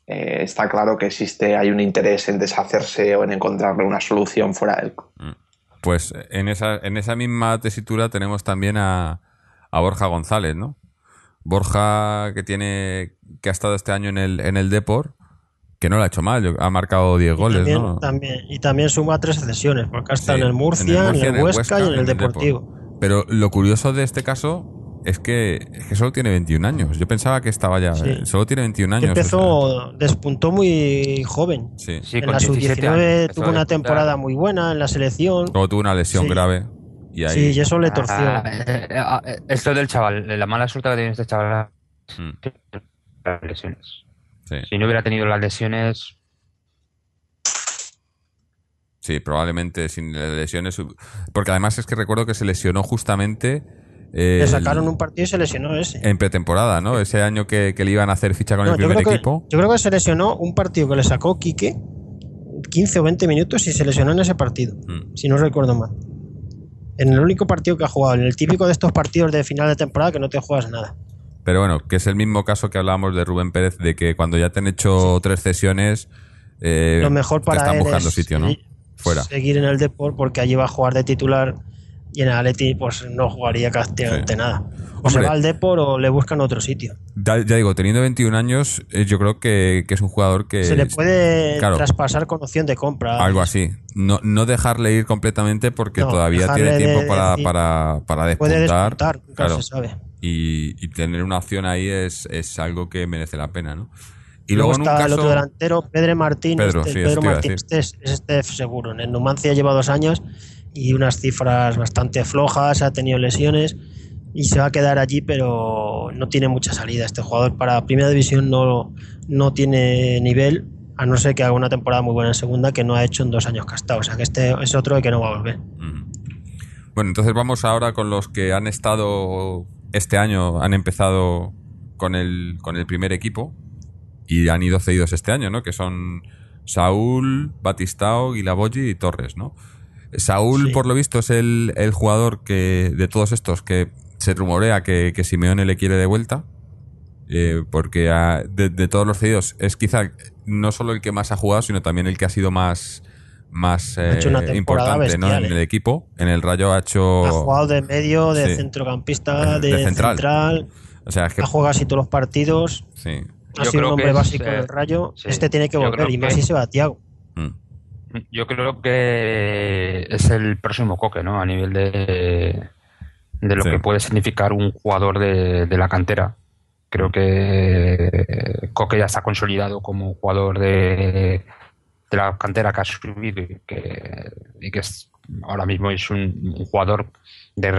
está claro que hay un interés en deshacerse o en encontrarle una solución fuera del club. Pues en esa misma tesitura tenemos también a Borja González, ¿no? Borja que ha estado este año en el Depor, que no lo ha hecho mal, ha marcado 10 goles, ¿no? También suma 3 cesiones, porque ha estado en el Murcia, en el Huesca y en el Deportivo. Pero lo curioso de este caso es que solo tiene 21 años. Yo pensaba que estaba ya... Sí. Solo tiene 21 años. Despuntó muy joven. Sí. En la sub-19 tuvo una temporada muy buena en la selección. Luego tuvo una lesión grave. Y ahí... Sí, y eso le torció. Esto del chaval, la mala suerte que tiene este chaval, las lesiones. Sí. Si no hubiera tenido las lesiones... Sí, probablemente sin lesiones. Porque además es que recuerdo que se lesionó justamente... le sacaron un partido y se lesionó ese. En pretemporada, ¿no? Ese año que le iban a hacer ficha con el primer equipo. Yo creo que se lesionó un partido que le sacó Quique, 15 o 20 minutos, y se lesionó en ese partido, si no recuerdo mal. En el único partido que ha jugado, en el típico de estos partidos de final de temporada que no te juegas nada. Pero bueno, que es el mismo caso que hablábamos de Rubén Pérez, de que cuando ya te han hecho 3 cesiones, lo mejor para te están él buscando es sitio, ¿no? Fuera. Seguir en el Depor, porque allí va a jugar de titular, y en el Atleti pues no jugaría prácticamente nada. O se va al Depor o le buscan otro sitio. Ya digo, teniendo 21 años, yo creo que es un jugador que... Se le puede traspasar con opción de compra. Algo así. No dejarle ir completamente porque todavía tiene tiempo para despuntar. Puede despuntar, claro, se sabe. Y tener una opción ahí es algo que merece la pena, ¿no? Y luego está el otro delantero, Pedro Martín. Pedro Martín, este seguro. En el Numancia lleva 2 años y unas cifras bastante flojas, ha tenido lesiones y se va a quedar allí, pero no tiene mucha salida. Este jugador para Primera División no tiene nivel, a no ser que haga una temporada muy buena en Segunda, que no ha hecho en 2 años que ha estado. O sea que este es otro de que no va a volver. Bueno, entonces vamos ahora con los que han estado este año, han empezado con el primer equipo y han ido cedidos este año, ¿no? Que son Saúl, Batistao, Guilabogi y Torres, ¿no? Saúl, por lo visto, es el jugador de todos estos que se rumorea que Simeone le quiere de vuelta, porque de todos los cedidos es quizá no solo el que más ha jugado, sino también el que ha sido más importante, ¿no? En el equipo. En el Rayo ha jugado de medio, de centrocampista, de central. O sea, es que ha jugado así todos los partidos. Sí. Ha sido un hombre básico en el Rayo. Sí. Este tiene que volver, y más si se va a Thiago. Yo creo que es el próximo Coque, ¿no? A nivel de lo que puede significar un jugador de la cantera. Creo que Coque ya está consolidado como jugador de la cantera que ha subido y que ahora mismo es un jugador de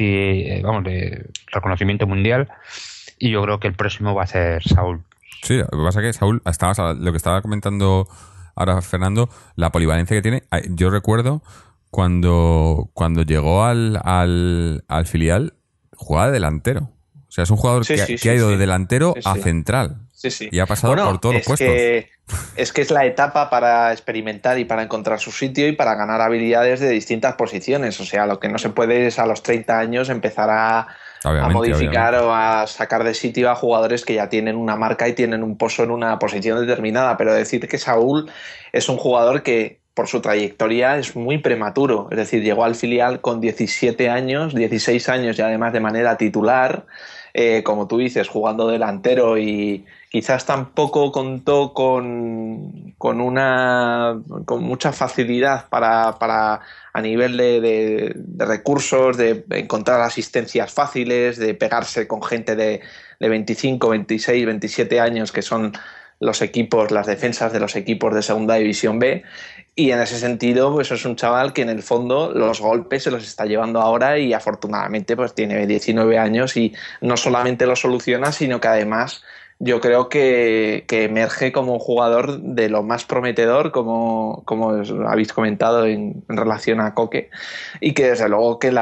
reconocimiento mundial, y yo creo que el próximo va a ser Saúl. Sí, lo que pasa es que Saúl, lo que estaba comentando ahora Fernando, la polivalencia que tiene. Yo recuerdo cuando llegó al filial, jugaba de delantero. O sea, es un jugador que ha ido de delantero a central. Sí. Y ha pasado por todos los puestos. Es que es la etapa para experimentar y para encontrar su sitio y para ganar habilidades de distintas posiciones. O sea, lo que no se puede es a los 30 años empezar a modificar o a sacar de sitio a jugadores que ya tienen una marca y tienen un pozo en una posición determinada. Pero decir que Saúl es un jugador que, por su trayectoria, es muy prematuro. Es decir, llegó al filial con 17 años, 16 años y además de manera titular. Como tú dices, jugando delantero, y quizás tampoco contó con mucha facilidad para a nivel de recursos, de encontrar asistencias fáciles, de pegarse con gente de 25, 26, 27 años, que son los equipos, las defensas de los equipos de Segunda División B. Y en ese sentido, pues es un chaval que en el fondo los golpes se los está llevando ahora, y afortunadamente pues tiene 19 años y no solamente lo soluciona, sino que además yo creo que emerge como un jugador de lo más prometedor, como habéis comentado en relación a Coque, y que desde luego que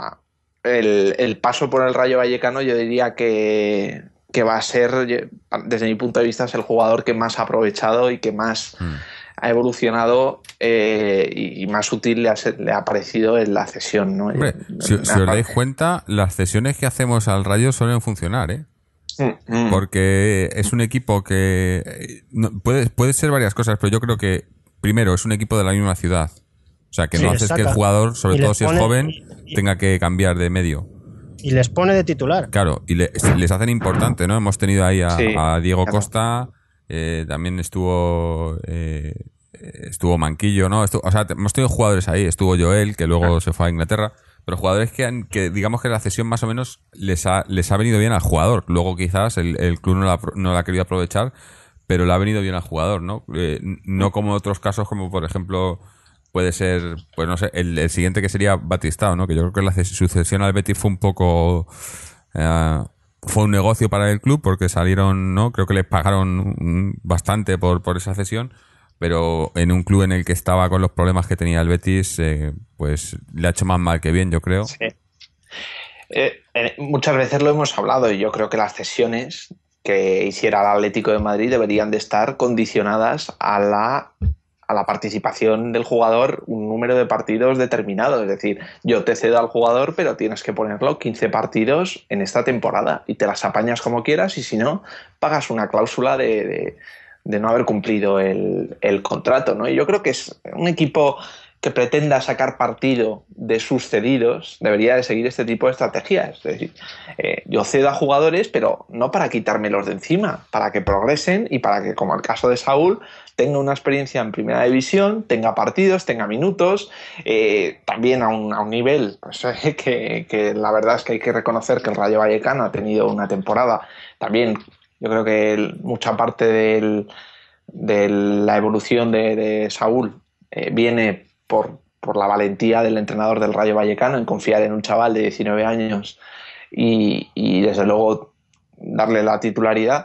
el paso por el Rayo Vallecano, yo diría que va a ser, desde mi punto de vista, es el jugador que más ha aprovechado y que más ha evolucionado, y más útil le ha parecido en la cesión, ¿no? Hombre, si os dais cuenta, las cesiones que hacemos al Rayo suelen funcionar, ¿eh? Porque es un equipo que puede ser varias cosas, pero yo creo que primero es un equipo de la misma ciudad. O sea, que no haces que el jugador, sobre todo si es joven, tenga que cambiar de medio. Y les pone de titular. Claro, y les hacen importante, ¿no? Hemos tenido ahí a Diego Costa, también estuvo Manquillo, ¿no? O sea, hemos tenido jugadores ahí, estuvo Joel, que luego se fue a Inglaterra, pero jugadores que digamos que la cesión más o menos les ha venido bien al jugador. Luego quizás el club no la ha querido aprovechar, pero le ha venido bien al jugador, ¿no? No como otros casos, como por ejemplo puede ser, pues no sé, el siguiente que sería Batistao, ¿no? Que yo creo que la sucesión al Betis fue un poco... fue un negocio para el club porque salieron, ¿no? Creo que les pagaron bastante por esa cesión, pero en un club en el que estaba con los problemas que tenía el Betis, pues le ha hecho más mal que bien, yo creo. Sí. Muchas veces lo hemos hablado y yo creo que las cesiones que hiciera el Atlético de Madrid deberían de estar condicionadas a la participación del jugador un número de partidos determinado. Es decir, yo te cedo al jugador, pero tienes que ponerlo 15 partidos en esta temporada y te las apañas como quieras, y si no, pagas una cláusula de no haber cumplido el contrato, ¿no? Y yo creo que es un equipo que pretenda sacar partido de sus cedidos debería de seguir este tipo de estrategias. Es decir, yo cedo a jugadores, pero no para quitármelos de encima, para que progresen y para que, como el caso de Saúl, tenga una experiencia en primera división, tenga partidos, tenga minutos, también a un nivel pues, que la verdad es que hay que reconocer que el Rayo Vallecano ha tenido una temporada también. Yo creo que mucha parte de la evolución de Saúl viene por la valentía del entrenador del Rayo Vallecano en confiar en un chaval de 19 años y desde luego darle la titularidad.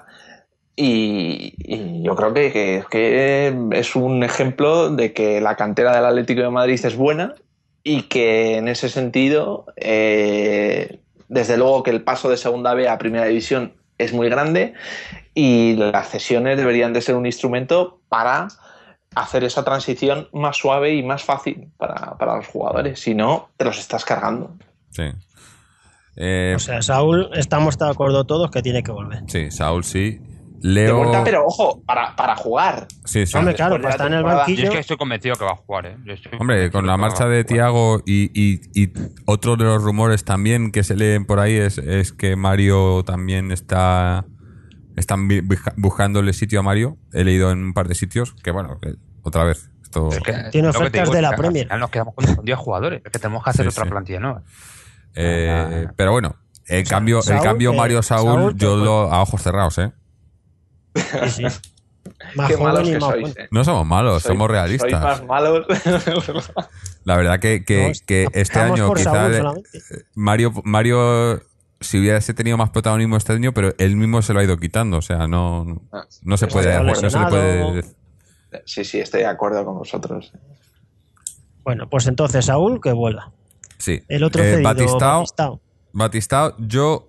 Y yo creo que es un ejemplo de que la cantera del Atlético de Madrid es buena y que en ese sentido, desde luego que el paso de Segunda B a Primera División es muy grande y las cesiones deberían de ser un instrumento para hacer esa transición más suave y más fácil para los jugadores. Si no, te los estás cargando. Sí. O sea, Saúl, estamos de acuerdo todos que tiene que volver. Sí, Saúl sí. Leo... De vuelta, pero ojo, para jugar. Sí. Hombre, claro, para estar en el banquillo. Yo es que estoy convencido que va a jugar, Hombre, con la marcha de Thiago y otro de los rumores también que se leen por ahí es que Mario también están buscándole sitio a Mario. He leído en un par de sitios que, bueno, otra vez. Esto... Es que, tiene ofertas de la Premier. Nos quedamos con 10 jugadores. Es que tenemos que hacer otra plantilla, ¿no? Pero bueno, el cambio Mario Saúl, yo a ojos cerrados, ¿eh? Sí. Más qué malos que sois. No somos malos, somos realistas. Sois más malos. La verdad que este año quizás Mario si hubiese tenido más protagonismo este año, pero él mismo se lo ha ido quitando, o sea, no se puede. Sí, estoy de acuerdo con vosotros. Bueno, pues entonces Saúl que vuela. Sí. El otro cedido, Batistao, yo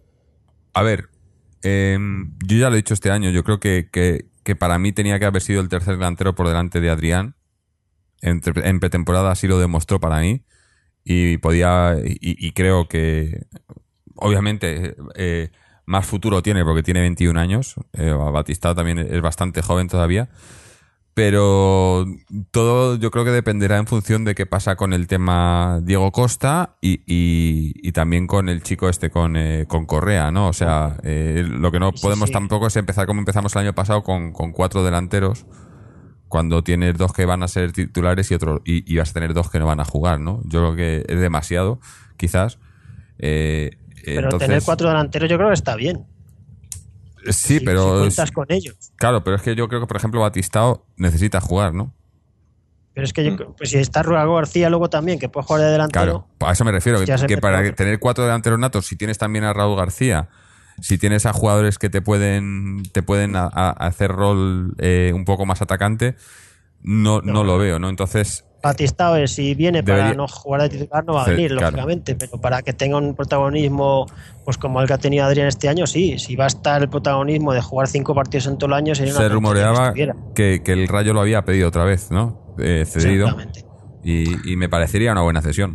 ya lo he dicho este año, yo creo que para mí tenía que haber sido el tercer delantero por delante de Adrián. En pretemporada así lo demostró para mí y creo que obviamente más futuro tiene porque tiene 21 años. Batistao también es bastante joven todavía. Pero todo yo creo que dependerá en función de qué pasa con el tema Diego Costa y también con el chico con Correa, ¿no? O sea, lo que no podemos tampoco es empezar como empezamos el año pasado con 4 delanteros cuando tienes 2 que van a ser titulares y vas a tener 2 que no van a jugar, ¿no? Yo creo que es demasiado, quizás. Pero entonces, tener 4 delanteros yo creo que está bien. Sí, pero... Si cuentas con ellos. Claro, pero es que yo creo que, por ejemplo, Batistao necesita jugar, ¿no? Pero es que pues si está Raúl García luego también, que puede jugar de delantero... Claro, a eso me refiero, que para tener 4 delanteros natos, si tienes también a Raúl García, si tienes a jugadores que te pueden hacer rol un poco más atacante, no lo veo, ¿no? Entonces... Batistao, si viene para no jugar de titular, no va a venir, lógicamente, pero para que tenga un protagonismo pues como el que ha tenido Adrián este año, sí. Si va a estar el protagonismo de jugar 5 partidos en todo el año, sería una... Se rumoreaba que el Rayo lo había pedido otra vez, ¿no? Cedido. Y me parecería una buena cesión.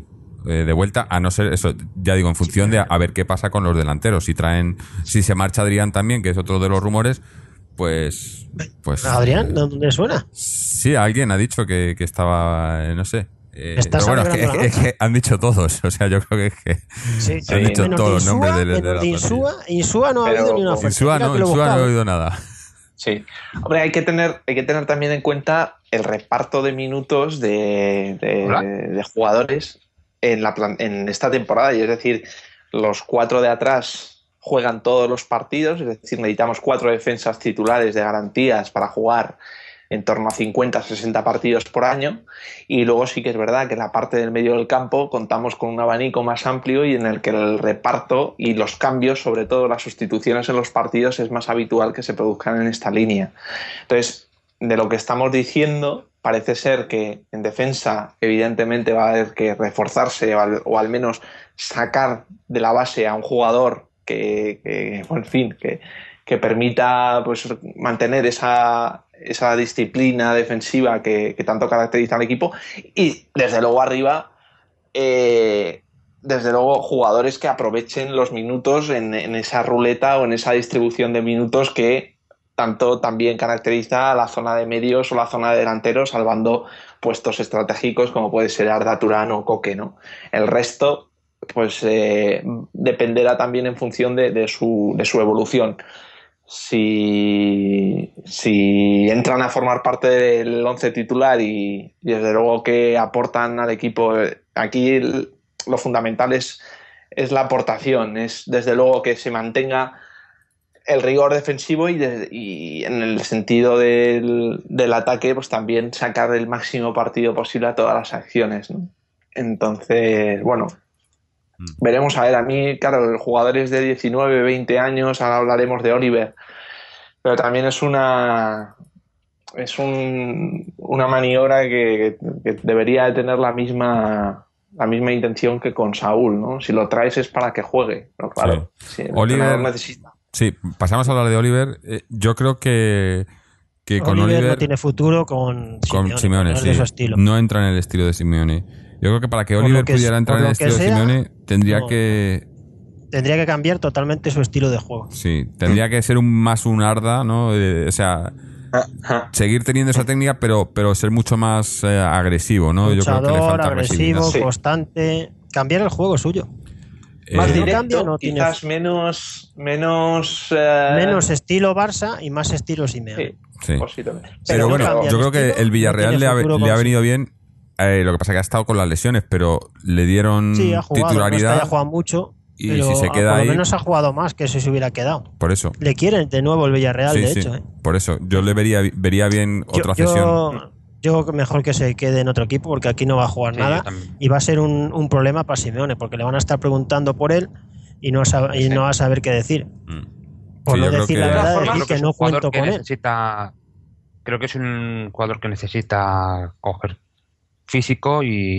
de vuelta, a no ser eso, ya digo, en función de a ver qué pasa con los delanteros. Si se marcha Adrián también, que es otro de los rumores, pues ¿Adrián? ¿Dónde suena? Sí, alguien ha dicho que estaba, no sé. Pero bueno, es que han dicho todos. O sea, yo creo que han dicho todos los nombres de la Insúa no ha habido ni una oferta. Insúa no he oído nada. Sí. Hombre, hay que tener también en cuenta el reparto de minutos de jugadores en esta temporada. Y es decir, los 4 de atrás juegan todos los partidos, es decir, necesitamos 4 defensas titulares de garantías para jugar en torno a 50-60 partidos por año, y luego sí que es verdad que en la parte del medio del campo contamos con un abanico más amplio y en el que el reparto y los cambios, sobre todo las sustituciones en los partidos, es más habitual que se produzcan en esta línea. Entonces, de lo que estamos diciendo, parece ser que en defensa evidentemente va a haber que reforzarse o al menos sacar de la base a un jugador que permita pues mantener esa disciplina defensiva que tanto caracteriza al equipo, y desde luego arriba jugadores que aprovechen los minutos en esa ruleta o en esa distribución de minutos que tanto también caracteriza a la zona de medios o la zona de delanteros, salvando puestos estratégicos como puede ser Arda Turán o Coque, ¿no? El resto pues dependerá también en función de su evolución. Si entran a formar parte del 11 titular y desde luego que aportan al equipo, aquí lo fundamental es la aportación, es desde luego que se mantenga el rigor defensivo y en el sentido del ataque pues también sacar el máximo partido posible a todas las acciones, ¿no? Entonces, bueno, veremos. A ver, a mí, claro, jugadores de 19, 20 años, ahora hablaremos de Oliver, pero también es una maniobra que debería de tener la misma intención que con Saúl, ¿no? Si lo traes es para que juegue, pero claro, sí. Oliver necesita. Sí, pasamos a hablar de Oliver. Yo creo que con Oliver no tiene futuro con Simeone, sí. No entra en el estilo de Simeone. Yo creo que para que Oliver pudiera entrar en el estilo de Simeone tendría que cambiar totalmente su estilo de juego. Sí, tendría que ser más un Arda, ¿no? O sea, seguir teniendo esa técnica, pero ser mucho más agresivo, ¿no? Luchador, yo creo que le falta agresivo, constante, cambiar el juego suyo. Más directo, no quizás tiene... menos estilo Barça y más estilo Simeone. Sí. Pero bueno, yo creo que el Villarreal le ha venido bien. Lo que pasa es que ha estado con las lesiones, pero le dieron titularidad. No es que haya jugado mucho, y pero si se queda por lo menos ha jugado más que si se hubiera quedado. Por eso. Le quieren de nuevo el Villarreal, de hecho. Por eso. Yo le vería bien otra cesión. Yo mejor que se quede en otro equipo, porque aquí no va a jugar nada y va a ser un problema para Simeone, porque le van a estar preguntando por él y no va a saber qué decir. Por no decir la verdad, decir que no cuento con él. Creo que es un jugador que necesita coger físico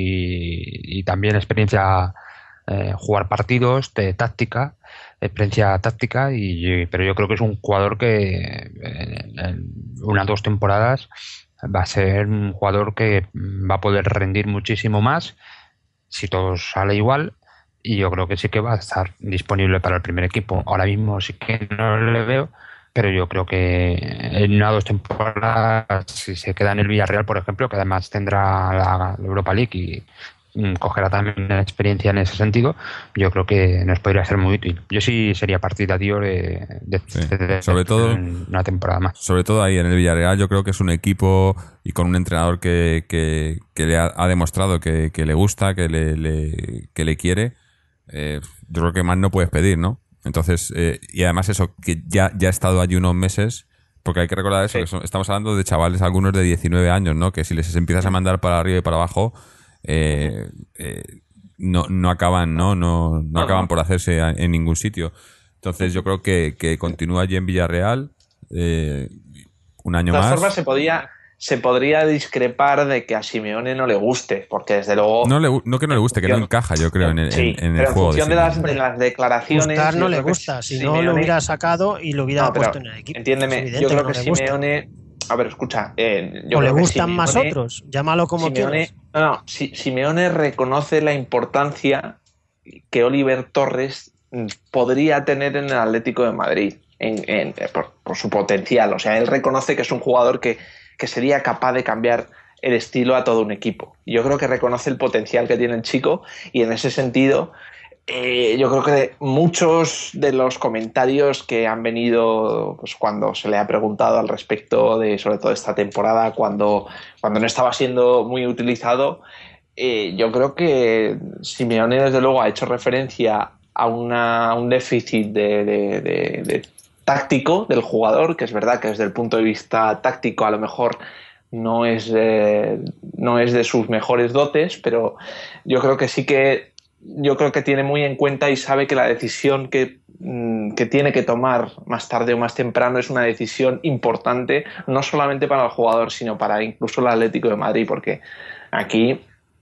y también experiencia, jugar partidos de táctica, experiencia táctica, pero yo creo que es un jugador que en 1 o 2 temporadas va a ser un jugador que va a poder rendir muchísimo más si todo sale igual, y yo creo que sí que va a estar disponible para el primer equipo. Ahora mismo sí que no le veo, pero yo creo que en 1 o 2 temporadas, si se queda en el Villarreal, por ejemplo, que además tendrá la Europa League y cogerá también experiencia en ese sentido, yo creo que nos podría ser muy útil. Yo sí sería partidario de sobre todo una temporada más. Sobre todo ahí en el Villarreal, yo creo que es un equipo y con un entrenador que le ha demostrado que le gusta, que le quiere. Yo creo que más no puedes pedir, ¿no? Entonces, y además eso, que ya ha estado allí unos meses, porque hay que recordar eso, que estamos hablando de chavales, algunos de 19 años, ¿no? Que si les empiezas a mandar para arriba y para abajo, no acaban, no acaban por hacerse en ningún sitio. Entonces yo creo que continúa allí en Villarreal un año más. De todas formas se podría discrepar de que a Simeone no le guste, porque desde luego... No que no le guste, que no encaja, yo creo, en el juego. Pero en función de las declaraciones... Gustar no le gusta, si no lo hubiera sacado y lo hubiera puesto en el equipo. Entiéndeme, yo creo que Simeone... A ver, escucha... o le gustan más otros, llámalo como quieras. No, Simeone reconoce la importancia que Oliver Torres podría tener en el Atlético de Madrid, por su potencial. O sea, él reconoce que es un jugador que sería capaz de cambiar el estilo a todo un equipo. Yo creo que reconoce el potencial que tiene el chico y en ese sentido yo creo que muchos de los comentarios que han venido pues, cuando se le ha preguntado al respecto de sobre todo esta temporada, cuando no estaba siendo muy utilizado, yo creo que Simeone desde luego ha hecho referencia a un déficit de táctico del jugador, que es verdad que desde el punto de vista táctico a lo mejor no es de sus mejores dotes, pero yo creo que sí que tiene muy en cuenta y sabe que la decisión que tiene que tomar más tarde o más temprano es una decisión importante, no solamente para el jugador, sino para incluso el Atlético de Madrid, porque aquí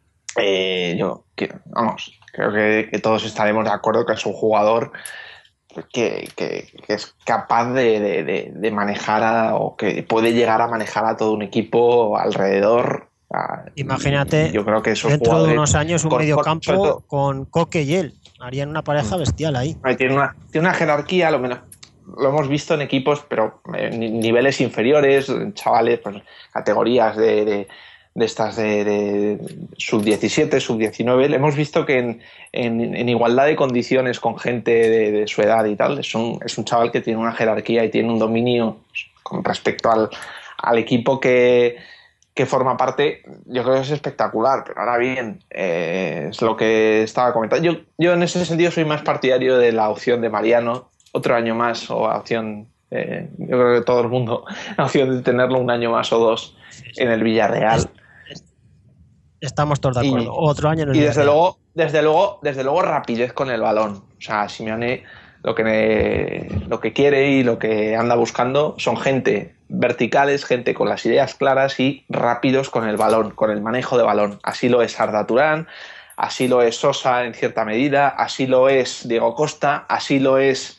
creo que todos estaremos de acuerdo que es un jugador que es capaz de manejar o que puede llegar a manejar a todo un equipo alrededor. Imagínate, yo creo que dentro de unos años un mediocampo con Coque y él. Harían una pareja bestial ahí. Tiene una jerarquía, lo menos lo hemos visto en equipos, pero en niveles inferiores, chavales, pues categorías de estas de sub-17, sub-19, le hemos visto que en igualdad de condiciones con gente de su edad y tal, es un chaval que tiene una jerarquía y tiene un dominio con respecto al equipo que forma parte. Yo creo que es espectacular, pero ahora bien, es lo que estaba comentando. Yo en ese sentido soy más partidario de la opción de Mariano, otro año más, o la opción, yo creo que todo el mundo, la opción de tenerlo un año más o dos en el Villarreal. Estamos todos de acuerdo. Otro año en el Villarreal. Desde luego rapidez con el balón. O sea, Simeone lo que quiere y lo que anda buscando son gente verticales, gente con las ideas claras y rápidos con el balón, con el manejo de balón. Así lo es Arda Turán, así lo es Sosa en cierta medida, así lo es Diego Costa, así lo es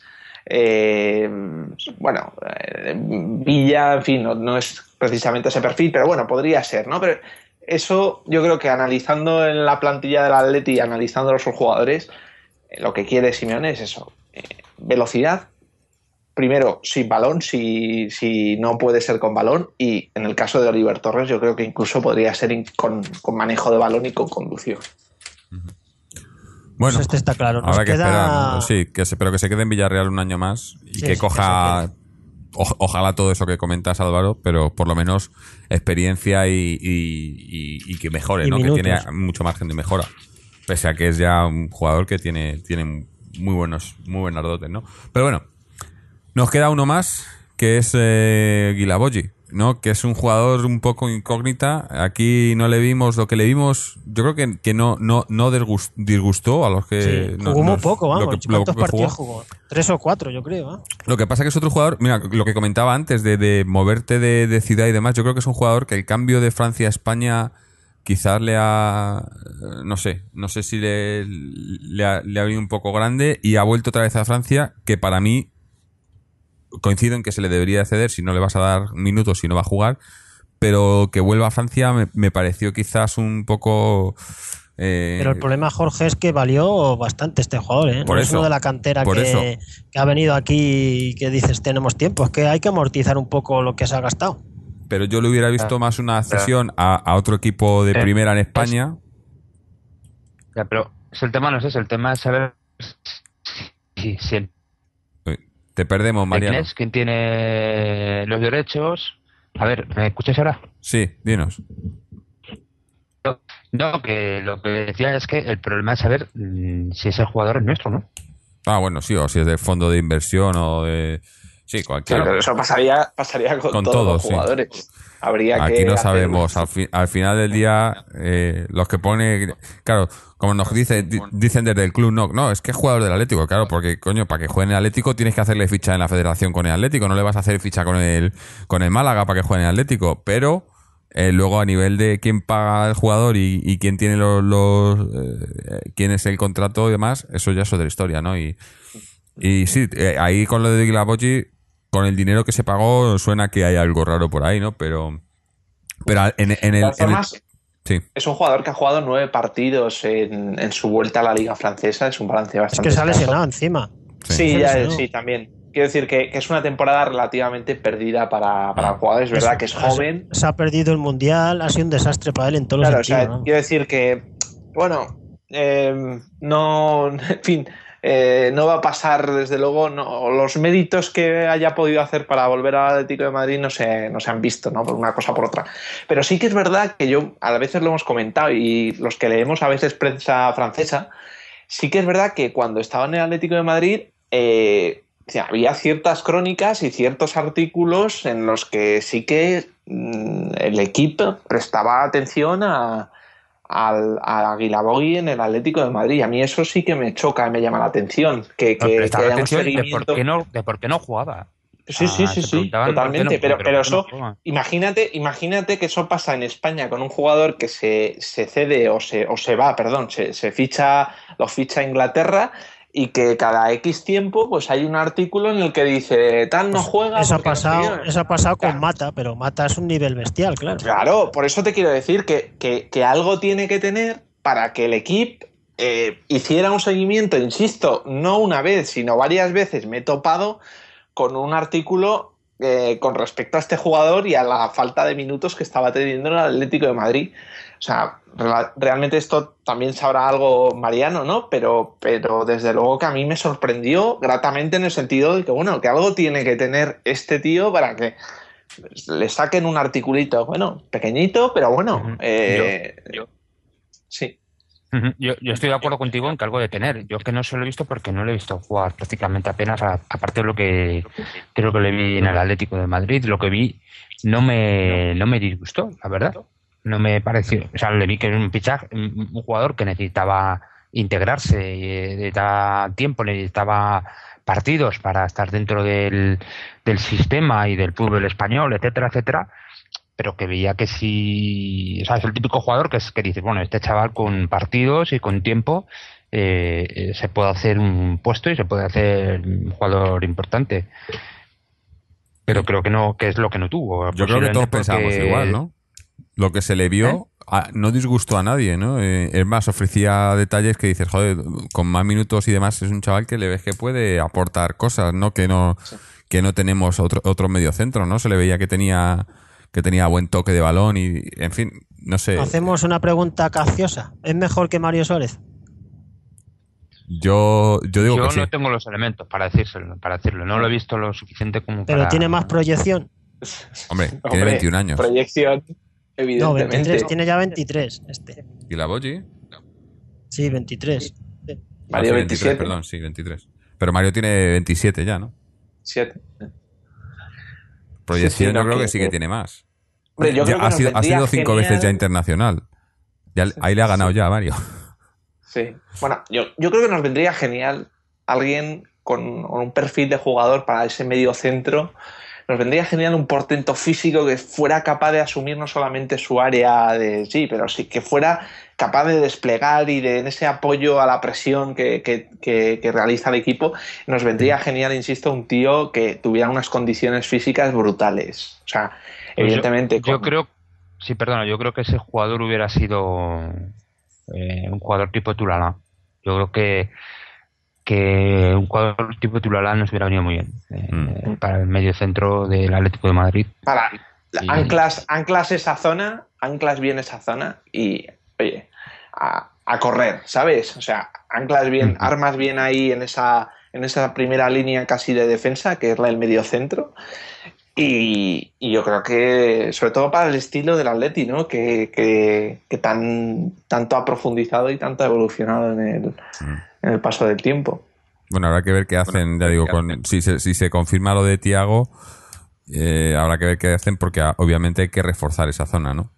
Villa, en fin, no es precisamente ese perfil, pero bueno, podría ser, ¿no? Pero eso yo creo que analizando en la plantilla del Atleti y analizando los jugadores, lo que quiere Simeone es eso, velocidad, primero sin balón, si no puede ser con balón, y en el caso de Oliver Torres yo creo que incluso podría ser con manejo de balón y con conducción. Bueno, pues está claro. Habrá que esperar, sí, pero que se quede en Villarreal un año más y que coja, ojalá todo eso que comentas, Álvaro, pero por lo menos experiencia y que mejore, ¿no? Que tiene mucho margen de mejora, pese a que es ya un jugador que tiene muy buenas dotes, ¿no? Pero bueno, nos queda uno más, que es Guilavogui, ¿no? Que es un jugador un poco incógnita. Aquí no le vimos lo que le vimos. Yo creo que no disgustó a los que... Sí, jugó muy poco, vamos. ¿Cuántos partidos jugó? 3 o 4, yo creo. Lo que pasa que es otro jugador... Mira, lo que comentaba antes de moverte de ciudad y demás, yo creo que es un jugador que el cambio de Francia a España quizás le ha... No sé si le ha venido un poco grande y ha vuelto otra vez a Francia, que para mí... Coincido en que se le debería ceder si no le vas a dar minutos, si no va a jugar, pero que vuelva a Francia me pareció quizás un poco... Pero el problema, Jorge, es que valió bastante este jugador, ¿eh? Por no eso, es uno de la cantera que ha venido aquí y que dices tenemos tiempo, es que hay que amortizar un poco lo que se ha gastado. Pero yo le hubiera visto más una cesión a otro equipo de primera en España. Ya, pero el tema no es eso, el tema es saber si te perdemos, Mariano. ¿Quién tiene los derechos? A ver, ¿me escuchas ahora? Sí, dinos. No, que lo que decía es que el problema es saber si ese jugador es nuestro, ¿no? Ah, bueno, sí, o si es de fondo de inversión o de... Sí, cualquiera. Pero eso pasaría con todos los jugadores. Sí. Aquí no sabemos. Al final del día, los que pone... Claro, como nos dicen desde el club, no, es que es jugador del Atlético, claro, porque, coño, para que juegue en el Atlético tienes que hacerle ficha en la federación con el Atlético, no le vas a hacer ficha con el Málaga para que juegue en el Atlético, pero luego a nivel de quién paga el jugador y quién tiene quién es el contrato y demás, eso ya es otra historia, ¿no? Y sí, ahí con lo de Guilavogui, con el dinero que se pagó, suena que hay algo raro por ahí, ¿no? Pero Sí. Es un jugador que ha jugado 9 partidos en su vuelta a la Liga Francesa. Es un balance bastante. Es que se ha lesionado encima. Sí, sí, también. Quiero decir que es una temporada relativamente perdida para el jugador. Es verdad que es joven. Se ha perdido el Mundial, ha sido un desastre para él en todos los sentidos. ¿No? Quiero decir que, bueno, no, en fin, no va a pasar, desde luego, los méritos que haya podido hacer para volver al Atlético de Madrid no se han visto, ¿no? Por una cosa o por otra. Pero sí que es verdad que a veces lo hemos comentado, y los que leemos a veces prensa francesa, sí que es verdad que cuando estaba en el Atlético de Madrid había ciertas crónicas y ciertos artículos en los que sí que el equipo prestaba atención a Guilabogui en el Atlético de Madrid. A mí eso sí que me choca, me llama la atención. Que haya atención un seguimiento... de por qué no jugaba. Sí, totalmente. Pero eso, imagínate que eso pasa en España con un jugador que se cede o se va, se ficha, lo ficha a Inglaterra, y que cada X tiempo pues hay un artículo en el que dice tal no juega. Eso ha pasado con Mata, pero Mata es un nivel bestial, claro. Claro, por eso te quiero decir que algo tiene que tener para que el equipo hiciera un seguimiento, insisto, no una vez, sino varias veces me he topado con un artículo con respecto a este jugador y a la falta de minutos que estaba teniendo en el Atlético de Madrid. O sea, realmente esto también sabrá algo Mariano, ¿no? Pero desde luego que a mí me sorprendió gratamente, en el sentido de que, bueno, que algo tiene que tener este tío para que le saquen un articulito, bueno, pequeñito, pero bueno. Sí. Yo estoy de acuerdo contigo en que algo de tener. Yo que no se lo he visto porque no lo he visto jugar prácticamente apenas, aparte de lo que creo que le vi en el Atlético de Madrid. Lo que vi no me disgustó, la verdad. No me pareció, o sea, le vi que era un jugador que necesitaba integrarse, necesitaba tiempo, necesitaba partidos para estar dentro del sistema y del fútbol español, etcétera, etcétera, pero que veía que sí, o sea, es el típico jugador que dice, bueno, este chaval con partidos y con tiempo se puede hacer un puesto y se puede hacer un jugador importante. Pero creo que no, que es lo que no tuvo. Yo creo que todos pensamos igual, ¿no? Lo que se le vio no disgustó a nadie, ¿no? Es más, ofrecía detalles que dices, joder, con más minutos y demás es un chaval que le ves que puede aportar cosas, ¿no? Que no tenemos otro mediocentro, ¿no? Se le veía que tenía buen toque de balón y, en fin, no sé. Hacemos una pregunta capciosa. ¿Es mejor que Mario Suárez? Yo digo que sí. Yo no tengo los elementos para decirlo. No lo he visto lo suficiente como Pero tiene más proyección. Hombre, tiene 21 años. Proyección, evidentemente. No, 23, tiene ya 23. ¿Y la Bogi? Sí, 23. Mario 27. Perdón, sí, 23. Pero Mario tiene 27 ya, ¿no? 7. Proyección yo creo que sí que tiene más. Hombre, yo creo que ha sido 5 veces ya internacional. Ahí le ha ganado ya a Mario. Sí. Bueno, yo creo que nos vendría genial alguien con un perfil de jugador para ese medio centro. Nos vendría genial un portento físico que fuera capaz de asumir no solamente su área de sí, pero sí que fuera capaz de desplegar y en ese apoyo a la presión que realiza el equipo. Nos vendría genial, insisto, un tío que tuviera unas condiciones físicas brutales. O sea, evidentemente... Yo creo que ese jugador hubiera sido un jugador tipo Tulala. Yo creo que un jugador tipo Tulala nos hubiera venido muy bien para el medio centro del Atlético de Madrid. Anclas esa zona, anclas bien esa zona y, oye, a correr, ¿sabes? O sea, anclas bien, armas bien ahí en esa primera línea casi de defensa, que es la del medio centro. Y yo creo que, sobre todo para el estilo del Atleti, ¿no? Que tanto ha profundizado y tanto ha evolucionado en el paso del tiempo. Bueno, habrá que ver qué hacen, ya digo, si se confirma lo de Thiago, habrá que ver qué hacen, porque obviamente hay que reforzar esa zona, ¿no?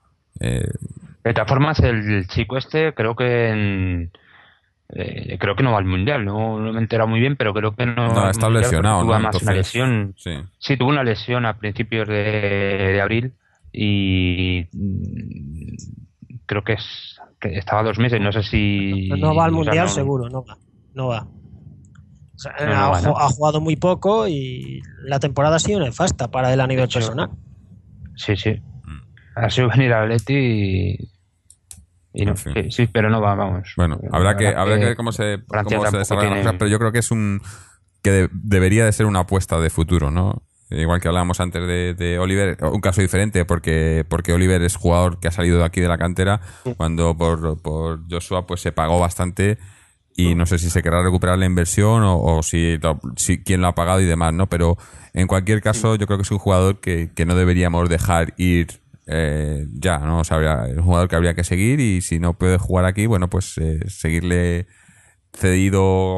De todas formas, el chico creo que no va al Mundial, no me he enterado muy bien, pero creo que no está lesionado, tuvo ¿no? Una lesión. Sí, tuvo una lesión a principios de abril y creo que estaba 2 meses, no sé si... No va al Mundial, seguro, no va. O sea, ha jugado muy poco y la temporada ha sido nefasta para él a nivel personal. Sí. Ha sido venir al Atleti Y no, sí, pero no vamos. Bueno, habrá que ver cómo se desarrollan las cosas, pero yo creo que es debería de ser una apuesta de futuro, ¿no? Igual que hablábamos antes de Oliver, un caso diferente porque Oliver es jugador que ha salido de aquí de la cantera, cuando por Joshua pues se pagó bastante y no sé si se querrá recuperar la inversión o si quién lo ha pagado y demás, ¿no? Pero en cualquier caso yo creo que es un jugador que no deberíamos dejar ir ya, ¿no? O sea, es un jugador que habría que seguir y si no puede jugar aquí, bueno, pues seguirle cedido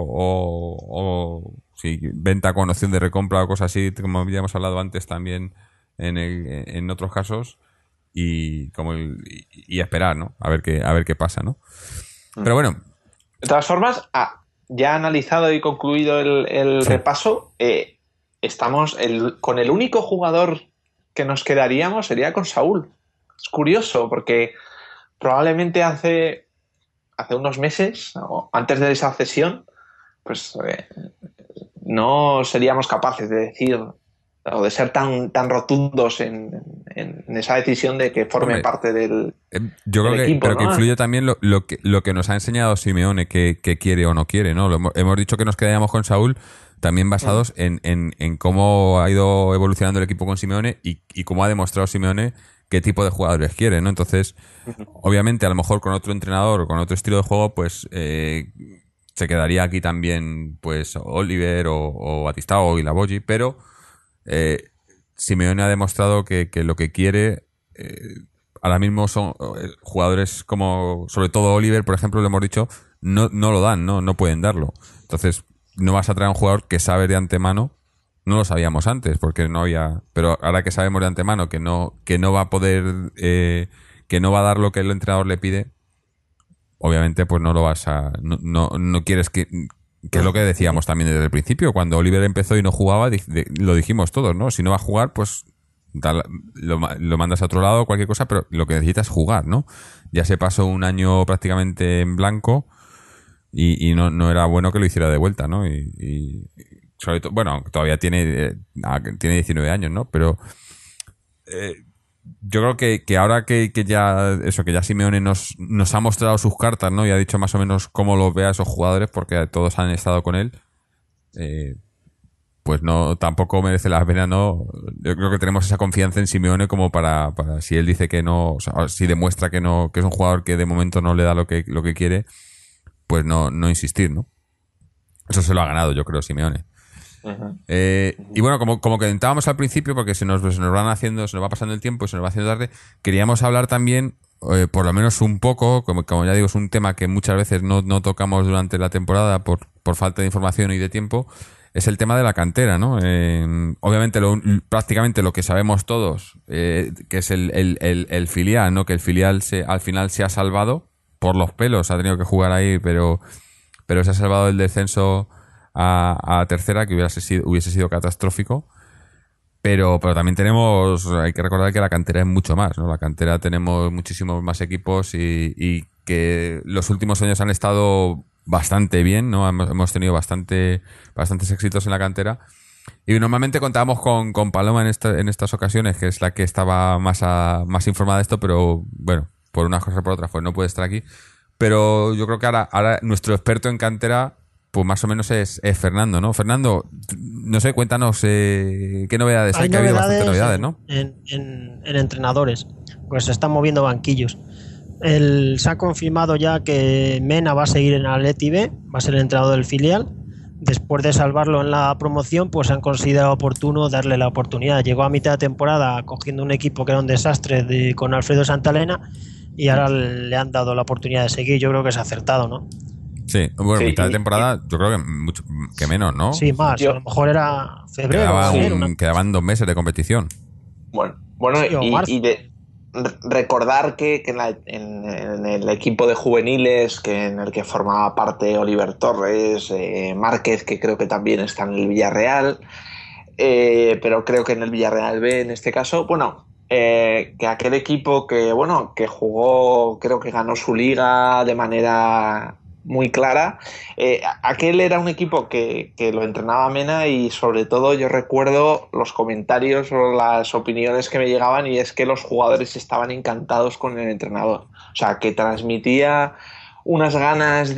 o si venta con opción de recompra o cosas así, como ya hemos hablado antes también en otros casos y esperar, ¿no? A ver qué pasa, ¿no? Pero bueno. De todas formas, ya analizado y concluido el repaso, estamos con el único jugador que nos quedaríamos sería con Saúl. Es curioso porque probablemente hace unos meses, o antes de esa cesión, pues no seríamos capaces de decir o de ser tan rotundos en esa decisión de que forme parte del yo creo equipo, pero ¿no? Que influye también lo que nos ha enseñado Simeone que quiere o no quiere, ¿no? Hemos dicho que nos quedaríamos con Saúl también basados en cómo ha ido evolucionando el equipo con Simeone y cómo ha demostrado Simeone qué tipo de jugadores quiere, ¿no? Entonces, obviamente, a lo mejor con otro entrenador o con otro estilo de juego, pues se quedaría aquí también pues Oliver o Batistao o Ilabogi, pero Simeone ha demostrado que lo que quiere ahora mismo son jugadores como, sobre todo Oliver, por ejemplo, le hemos dicho, no lo dan, no pueden darlo. Entonces, no vas a traer a un jugador que sabe de antemano, no lo sabíamos antes, porque no había, pero ahora que sabemos de antemano que no va a poder, que no va a dar lo que el entrenador le pide, obviamente pues no lo vas a, no quieres que es lo que decíamos también desde el principio, cuando Oliver empezó y no jugaba, lo dijimos todos, ¿no? Si no va a jugar, pues lo mandas a otro lado, cualquier cosa, pero lo que necesitas es jugar, ¿no? Ya se pasó un año prácticamente en blanco y no era bueno que lo hiciera de vuelta, ¿no? Y sobre todo, bueno, todavía tiene 19 años, ¿no? Pero yo creo que ahora que ya Simeone nos ha mostrado sus cartas, ¿no? Y ha dicho más o menos cómo los ve a esos jugadores, porque todos han estado con él, pues no, tampoco merece la pena, ¿no? Yo creo que tenemos esa confianza en Simeone como para si él dice que no, o sea, si demuestra que no, que es un jugador que de momento no le da lo que quiere, pues no insistir, ¿no? Eso se lo ha ganado, yo creo, Simeone. Y bueno, como comentábamos al principio, porque se nos va pasando el tiempo y se nos va haciendo tarde, queríamos hablar también, por lo menos un poco, como ya digo, es un tema que muchas veces no tocamos durante la temporada por falta de información y de tiempo, es el tema de la cantera, ¿no? Obviamente prácticamente lo que sabemos todos, que es el filial, ¿no? Que el filial al final se ha salvado por los pelos, ha tenido que jugar ahí, pero se ha salvado el descenso a tercera, que hubiese sido catastrófico. Pero también hay que recordar que la cantera es mucho más, ¿no? La cantera tenemos muchísimos más equipos y que los últimos años han estado bastante bien, ¿no? Hemos tenido bastantes éxitos en la cantera. Y normalmente contábamos con Paloma en estas ocasiones, que es la que estaba más informada de esto, pero bueno, por unas cosas o por otras, pues no puede estar aquí. Pero yo creo que ahora nuestro experto en cantera, pues más o menos es Fernando, ¿no? Fernando, no sé, cuéntanos qué novedades hay, que ha habido bastantes novedades, ¿no? En entrenadores, pues se están moviendo banquillos. Se ha confirmado ya que Mena va a seguir en Atleti B, va a ser el entrenador del filial. Después de salvarlo en la promoción, pues han considerado oportuno darle la oportunidad. Llegó a mitad de temporada cogiendo un equipo que era un desastre con Alfredo Santalena y ahora le han dado la oportunidad de seguir. Yo creo que es acertado, ¿no? Sí, bueno, sí, mitad de temporada yo creo que menos, ¿no? Sí, más, a lo mejor era febrero. Quedaban 2 meses de competición. Bueno, sí, y de recordar que en el equipo de juveniles en el que formaba parte Oliver Torres, Márquez, que creo que también está en el Villarreal, pero creo que en el Villarreal B en este caso, bueno, que aquel equipo que jugó, creo que ganó su liga de manera muy clara. Aquel era un equipo que lo entrenaba Mena y sobre todo yo recuerdo los comentarios o las opiniones que me llegaban y es que los jugadores estaban encantados con el entrenador. O sea, que transmitía unas ganas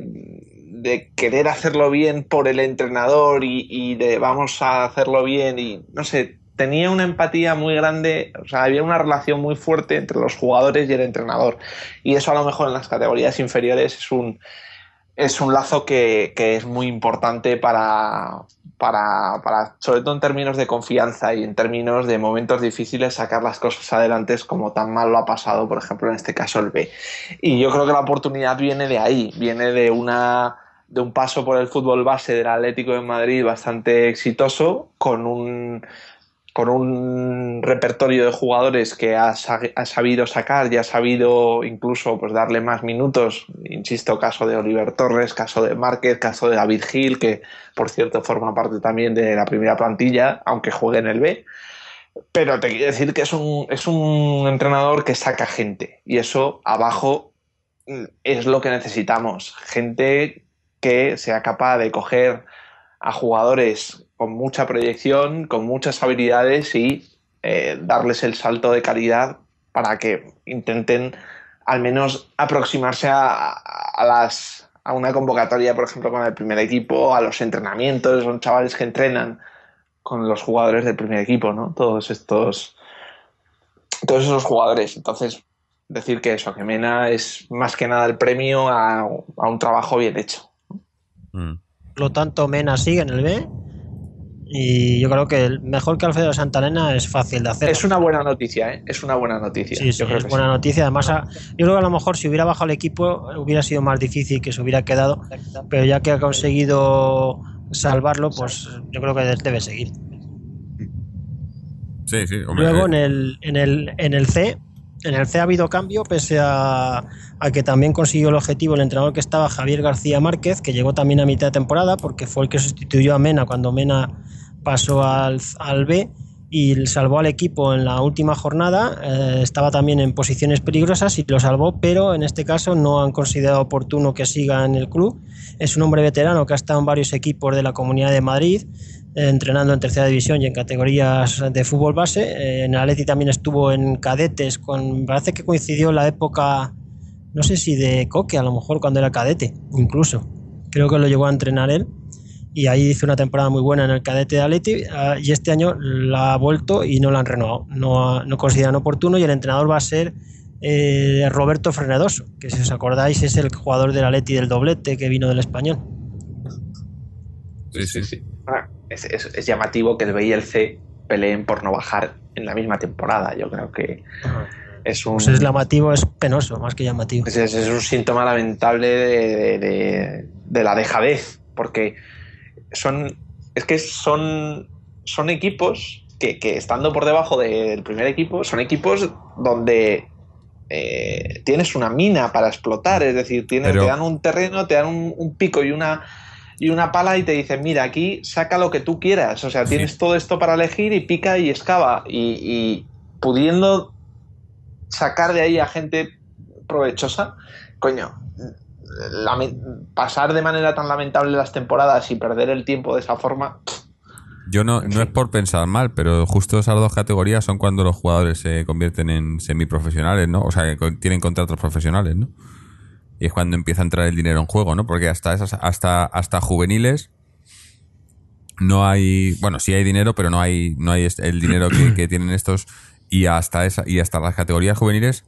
de querer hacerlo bien por el entrenador y de vamos a hacerlo bien y no sé, tenía una empatía muy grande, o sea, había una relación muy fuerte entre los jugadores y el entrenador y eso a lo mejor en las categorías inferiores es un lazo que es muy importante para, sobre todo en términos de confianza y en términos de momentos difíciles, sacar las cosas adelante como tan mal lo ha pasado, por ejemplo, en este caso el B. Y yo creo que la oportunidad viene de ahí, viene de un paso por el fútbol base del Atlético de Madrid bastante exitoso, con un repertorio de jugadores que ha sabido sacar y ha sabido incluso pues darle más minutos. Insisto, caso de Oliver Torres, caso de Márquez, caso de David Gil, que por cierto forma parte también de la primera plantilla, aunque juegue en el B. Pero te quiero decir que es un entrenador que saca gente y eso abajo es lo que necesitamos. Gente que sea capaz de coger a jugadores con mucha proyección, con muchas habilidades y darles el salto de calidad para que intenten al menos aproximarse a una convocatoria, por ejemplo, con el primer equipo, a los entrenamientos. Son chavales que entrenan con los jugadores del primer equipo, ¿no? Todos esos jugadores. Entonces, decir que eso, que Mena es más que nada el premio a un trabajo bien hecho. Por lo tanto, Mena sigue en el B y yo creo que mejor que Alfredo Santalena es fácil de hacer. Es una buena noticia, ¿eh? Es una buena noticia. Sí, yo creo que buena noticia. Además, yo creo que a lo mejor si hubiera bajado el equipo hubiera sido más difícil que se hubiera quedado, pero ya que ha conseguido salvarlo, pues yo creo que debe seguir. Sí, hombre. Luego en el C ha habido cambio, pese a que también consiguió el objetivo el entrenador que estaba, Javier García Márquez, que llegó también a mitad de temporada porque fue el que sustituyó a Mena cuando Mena pasó al B y salvó al equipo en la última jornada. Estaba también en posiciones peligrosas y lo salvó, pero en este caso no han considerado oportuno que siga en el club. Es un hombre veterano que ha estado en varios equipos de la Comunidad de Madrid, entrenando en tercera división y en categorías de fútbol base. En el Atleti también estuvo en cadetes, parece que coincidió la época, no sé si de Coque, a lo mejor cuando era cadete, incluso. Creo que lo llegó a entrenar él y ahí hizo una temporada muy buena en el cadete de Atleti y este año la ha vuelto y no la han renovado. No consideran oportuno y el entrenador va a ser Roberto Frenedoso, que si os acordáis es el jugador del Atleti del doblete que vino del Español. Sí. Es llamativo que el B y el C peleen por no bajar en la misma temporada. Yo creo que es llamativo, es penoso, más que llamativo. Es un síntoma lamentable de la dejadez, porque son equipos que estando por debajo del primer equipo, son equipos donde tienes una mina para explotar, es decir, te dan un terreno, te dan un pico y una pala y te dicen, mira, aquí saca lo que tú quieras, o sea, tienes todo esto para elegir y pica y excava y pudiendo sacar de ahí a gente provechosa, coño, pasar de manera tan lamentable las temporadas y perder el tiempo de esa forma. Yo no es por pensar mal, pero justo esas dos categorías son cuando los jugadores se convierten en semiprofesionales, ¿no? O sea, que tienen contratos profesionales, ¿no? Y es cuando empieza a entrar el dinero en juego, ¿no? Porque hasta juveniles no hay, bueno, sí hay dinero, pero no hay el dinero que tienen estos, y hasta las categorías juveniles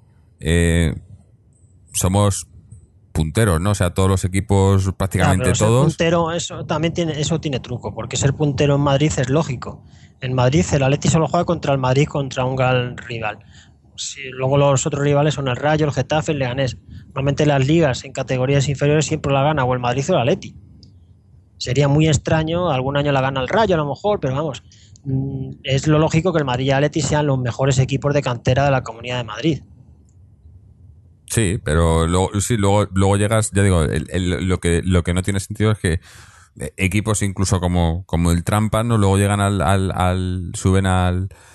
somos punteros, ¿no? O sea, todos los equipos, prácticamente todos. Puntero, eso tiene truco, porque ser puntero en Madrid es lógico. En Madrid el Atleti solo juega contra el Madrid, contra un gran rival. Luego los otros rivales son el Rayo, el Getafe, el Leganés. Normalmente las ligas en categorías inferiores siempre la gana o el Madrid o el Atleti. Sería muy extraño, algún año la gana el Rayo a lo mejor, pero vamos, es lo lógico que el Madrid y el Atleti sean los mejores equipos de cantera de la Comunidad de Madrid. Sí, pero luego llegas, ya digo, lo que no tiene sentido es que equipos incluso como el Trampas, ¿no? Luego llegan suben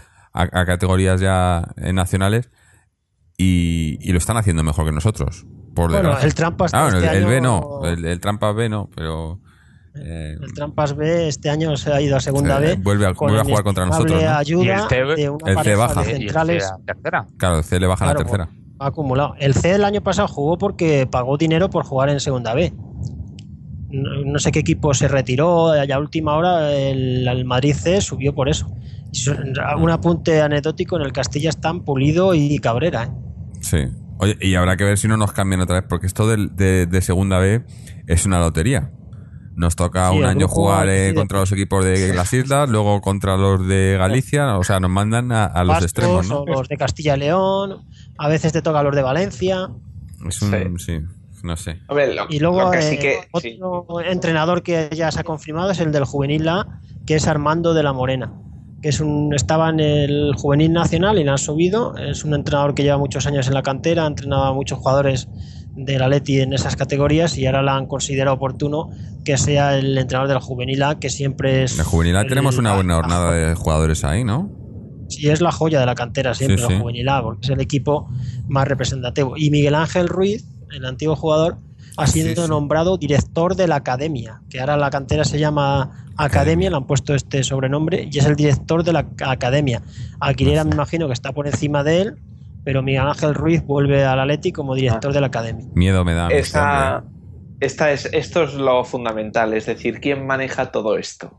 a categorías ya nacionales y lo están haciendo mejor que nosotros. Por el Trampas el B no, el Trampas B no, pero... el Trampas B este año se ha ido a segunda B. Vuelve a jugar contra nosotros, ¿no? Ayuda de una el C baja. De centrales. Claro, el C le baja a la tercera. Ha acumulado. El C el año pasado jugó porque pagó dinero por jugar en segunda B. No sé qué equipo se retiró, a última hora el Madrid C subió por eso. Un apunte anecdótico: en el Castilla están Pulido y Cabrera. Sí. Oye, y habrá que ver si no nos cambian otra vez, porque esto de segunda B es una lotería. Nos toca un año jugar contra los equipos de las islas, luego contra los de Galicia, o sea, nos mandan a los extremos, ¿no? O los de Castilla y León, a veces te toca los de Valencia. Sí, no sé. Y luego otro entrenador que ya se ha confirmado es el del Juvenil A, que es Armando de la Morena, que estaba en el Juvenil Nacional y le han subido. Es un entrenador que lleva muchos años en la cantera, ha entrenado a muchos jugadores del Atleti en esas categorías y ahora la han considerado oportuno que sea el entrenador del Juvenil A, que siempre es... En el Juvenil A tenemos una buena jornada de jugadores ahí, ¿no? Sí, es la joya de la cantera siempre, el Juvenil A, porque es el equipo más representativo. Y Miguel Ángel Ruiz, el antiguo jugador, ha sido nombrado director de la academia, que ahora la cantera se llama Academia, le han puesto este sobrenombre, y es el director de la academia. Aguilera me imagino que está por encima de él, pero Miguel Ángel Ruiz vuelve al Atleti como director de la academia. Miedo me da. Esto es lo fundamental, es decir, ¿quién maneja todo esto?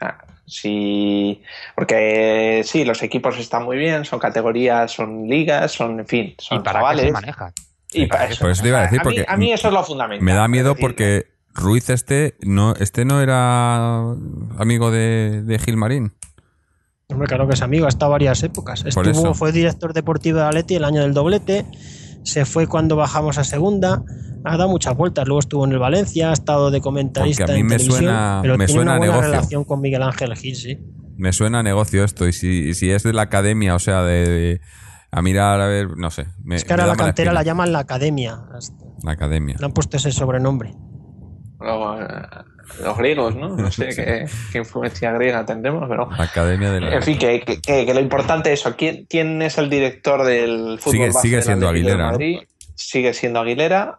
Porque sí, los equipos están muy bien, son categorías, son ligas, son chavales. ¿Qué se maneja? Y para eso, por eso te iba a decir, porque a mí eso es lo fundamental. Me da miedo porque Ruiz no era amigo de Gilmarín. Hombre, claro que es amigo, ha estado varias épocas. Fue director deportivo de Atleti el año del doblete, se fue cuando bajamos a segunda, ha dado muchas vueltas, luego estuvo en el Valencia, ha estado de comentarista en televisión, pero tiene una buena relación con Miguel Ángel Gil, sí. Me suena a negocio esto, y si es de la academia, o sea, a mirar, a ver, no sé. Es que ahora la cantera la llaman la academia. La academia. Le han puesto ese sobrenombre. Los griegos, ¿no? No sé qué influencia griega tendremos, pero... La academia de la... En fin, que lo importante es eso. ¿Quién es el director del fútbol base? Sigue siendo Aguilera, Madrid? ¿No? Sigue siendo Aguilera.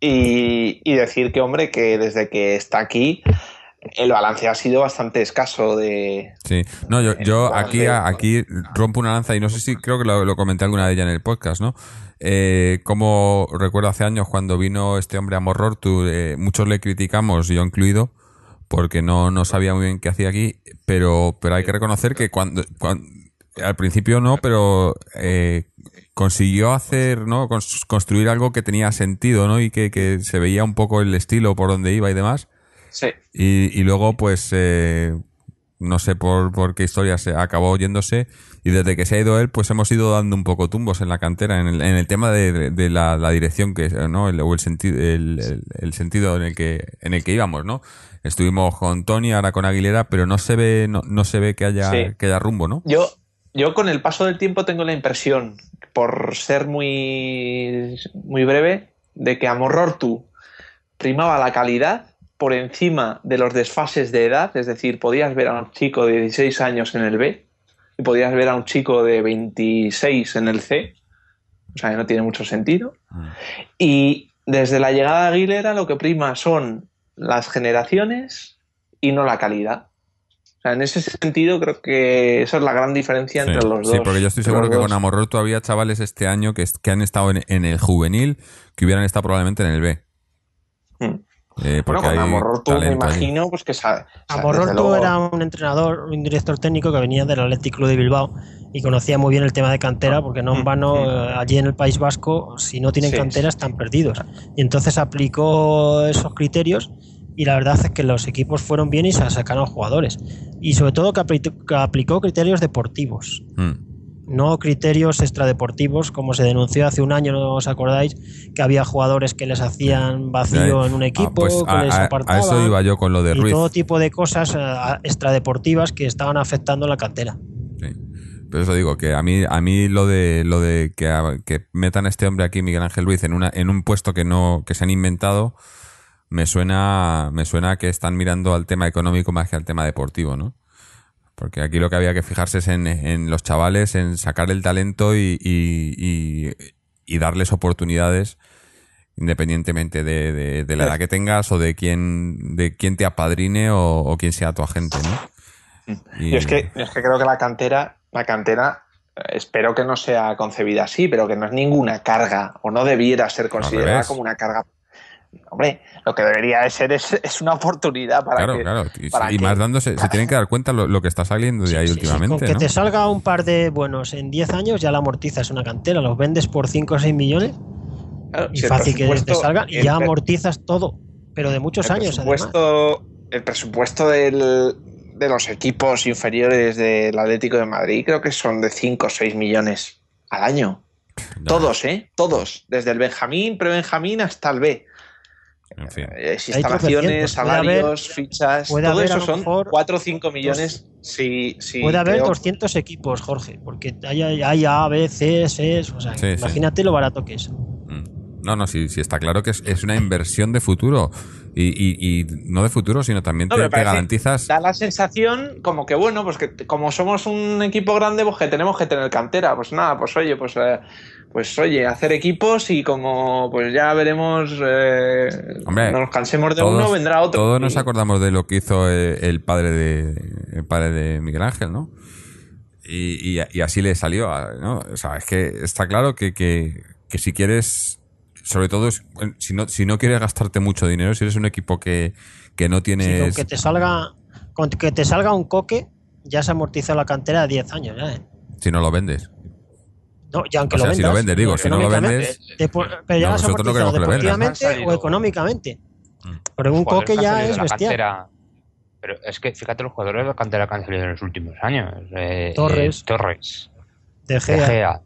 Y decir que desde que está aquí el balance ha sido bastante escaso de... Sí, no, yo aquí rompo una lanza y no sé si creo que lo comenté alguna de ellas en el podcast, ¿no? Como recuerdo hace años cuando vino este hombre a Morrortu, muchos le criticamos, yo incluido, porque no sabía muy bien qué hacía aquí, pero hay que reconocer que cuando al principio no, pero consiguió hacer, ¿no? Construir algo que tenía sentido, ¿no? Y que se veía un poco el estilo por donde iba y demás. Sí. Y luego, pues, no sé por qué historia se acabó yéndose, y desde que se ha ido él, pues hemos ido dando un poco tumbos en la cantera, en el tema de la dirección, ¿no? O el sentido en el que íbamos, ¿no? Estuvimos con Tony, ahora con Aguilera, pero no se ve que haya rumbo, ¿no? Yo con el paso del tiempo tengo la impresión, por ser muy, muy breve, de que a Morrortu primaba la calidad por encima de los desfases de edad, es decir, podías ver a un chico de 16 años en el B y podías ver a un chico de 26 en el C, o sea, que no tiene mucho sentido. Y desde la llegada de Aguilera lo que prima son las generaciones y no la calidad. O sea, en ese sentido creo que esa es la gran diferencia entre los dos. Sí, porque yo estoy seguro que con Amorroto había chavales este año que han estado en el juvenil que hubieran estado probablemente en el B. Bueno, con Amorrotu me imagino pues que sabe. Amorrotu era un entrenador, un director técnico que venía del Athletic Club de Bilbao y conocía muy bien el tema de cantera, porque no en vano allí en el País Vasco, si no tienen cantera están perdidos. Y entonces aplicó esos criterios y la verdad es que los equipos fueron bien y se sacaron jugadores. Y sobre todo que aplicó criterios deportivos. No criterios extradeportivos, como se denunció hace un año, ¿no os acordáis? Que había jugadores que les hacían vacío en un equipo, que les apartaban. A eso iba yo con lo de Ruiz. Y todo tipo de cosas extradeportivas que estaban afectando la cantera. Sí. Pero eso digo, que a mí lo de que metan a este hombre aquí, Miguel Ángel Ruiz, en un puesto que se han inventado, me suena que están mirando al tema económico más que al tema deportivo, ¿no? Porque aquí lo que había que fijarse es en los chavales, en sacar el talento y darles oportunidades independientemente de la edad que tengas o de quién te apadrine o quién sea tu agente, ¿no? Y es que creo que la cantera, espero que no sea concebida así, pero que no es ninguna carga, o no debiera ser considerada como una carga. Hombre, lo que debería de ser es una oportunidad para Claro. Y más dándose, se tienen que dar cuenta lo que está saliendo de ahí últimamente. Con que te salga un par de buenos en 10 años ya la amortizas una cantera, los vendes por 5 o 6 millones y fácil que te salga y ya amortizas todo, pero de muchos años además. El presupuesto de los equipos inferiores del Atlético de Madrid creo que son de 5 o 6 millones al año. No. Todos, todos, desde el Benjamín, pre-Benjamín hasta el B. En fin. Instalaciones, salarios, fichas, todo eso son 4 o 5 millones. Puede haber 200 equipos, Jorge, porque hay A, B, C, S, o sea, imagínate lo barato que es. No, sí está claro que es una inversión de futuro y no de futuro, sino también te garantizas. Da la sensación como que, bueno, pues que como somos un equipo grande, pues que tenemos que tener cantera. Pues nada, pues oye, hacer equipos y como pues ya veremos, Hombre, no nos cansemos de uno, vendrá otro. Todos nos acordamos de lo que hizo el padre de Miguel Ángel, ¿no? Y así le salió, ¿no? O sea, es que está claro que si quieres, sobre todo si no quieres gastarte mucho dinero, si eres un equipo que no tienes... con que te salga un Coque, ya se amortiza la cantera de 10 años, ¿ya? Si no lo vendes. No, ya aunque lo vendas. Si lo vendes, digo, si no lo vendes... Pero ya lo has amortizado deportivamente o económicamente. Pero un Coque ya es bestial. Cantera, pero es que fíjate los jugadores de la cantera que han salido en los últimos años. Torres. De Gea.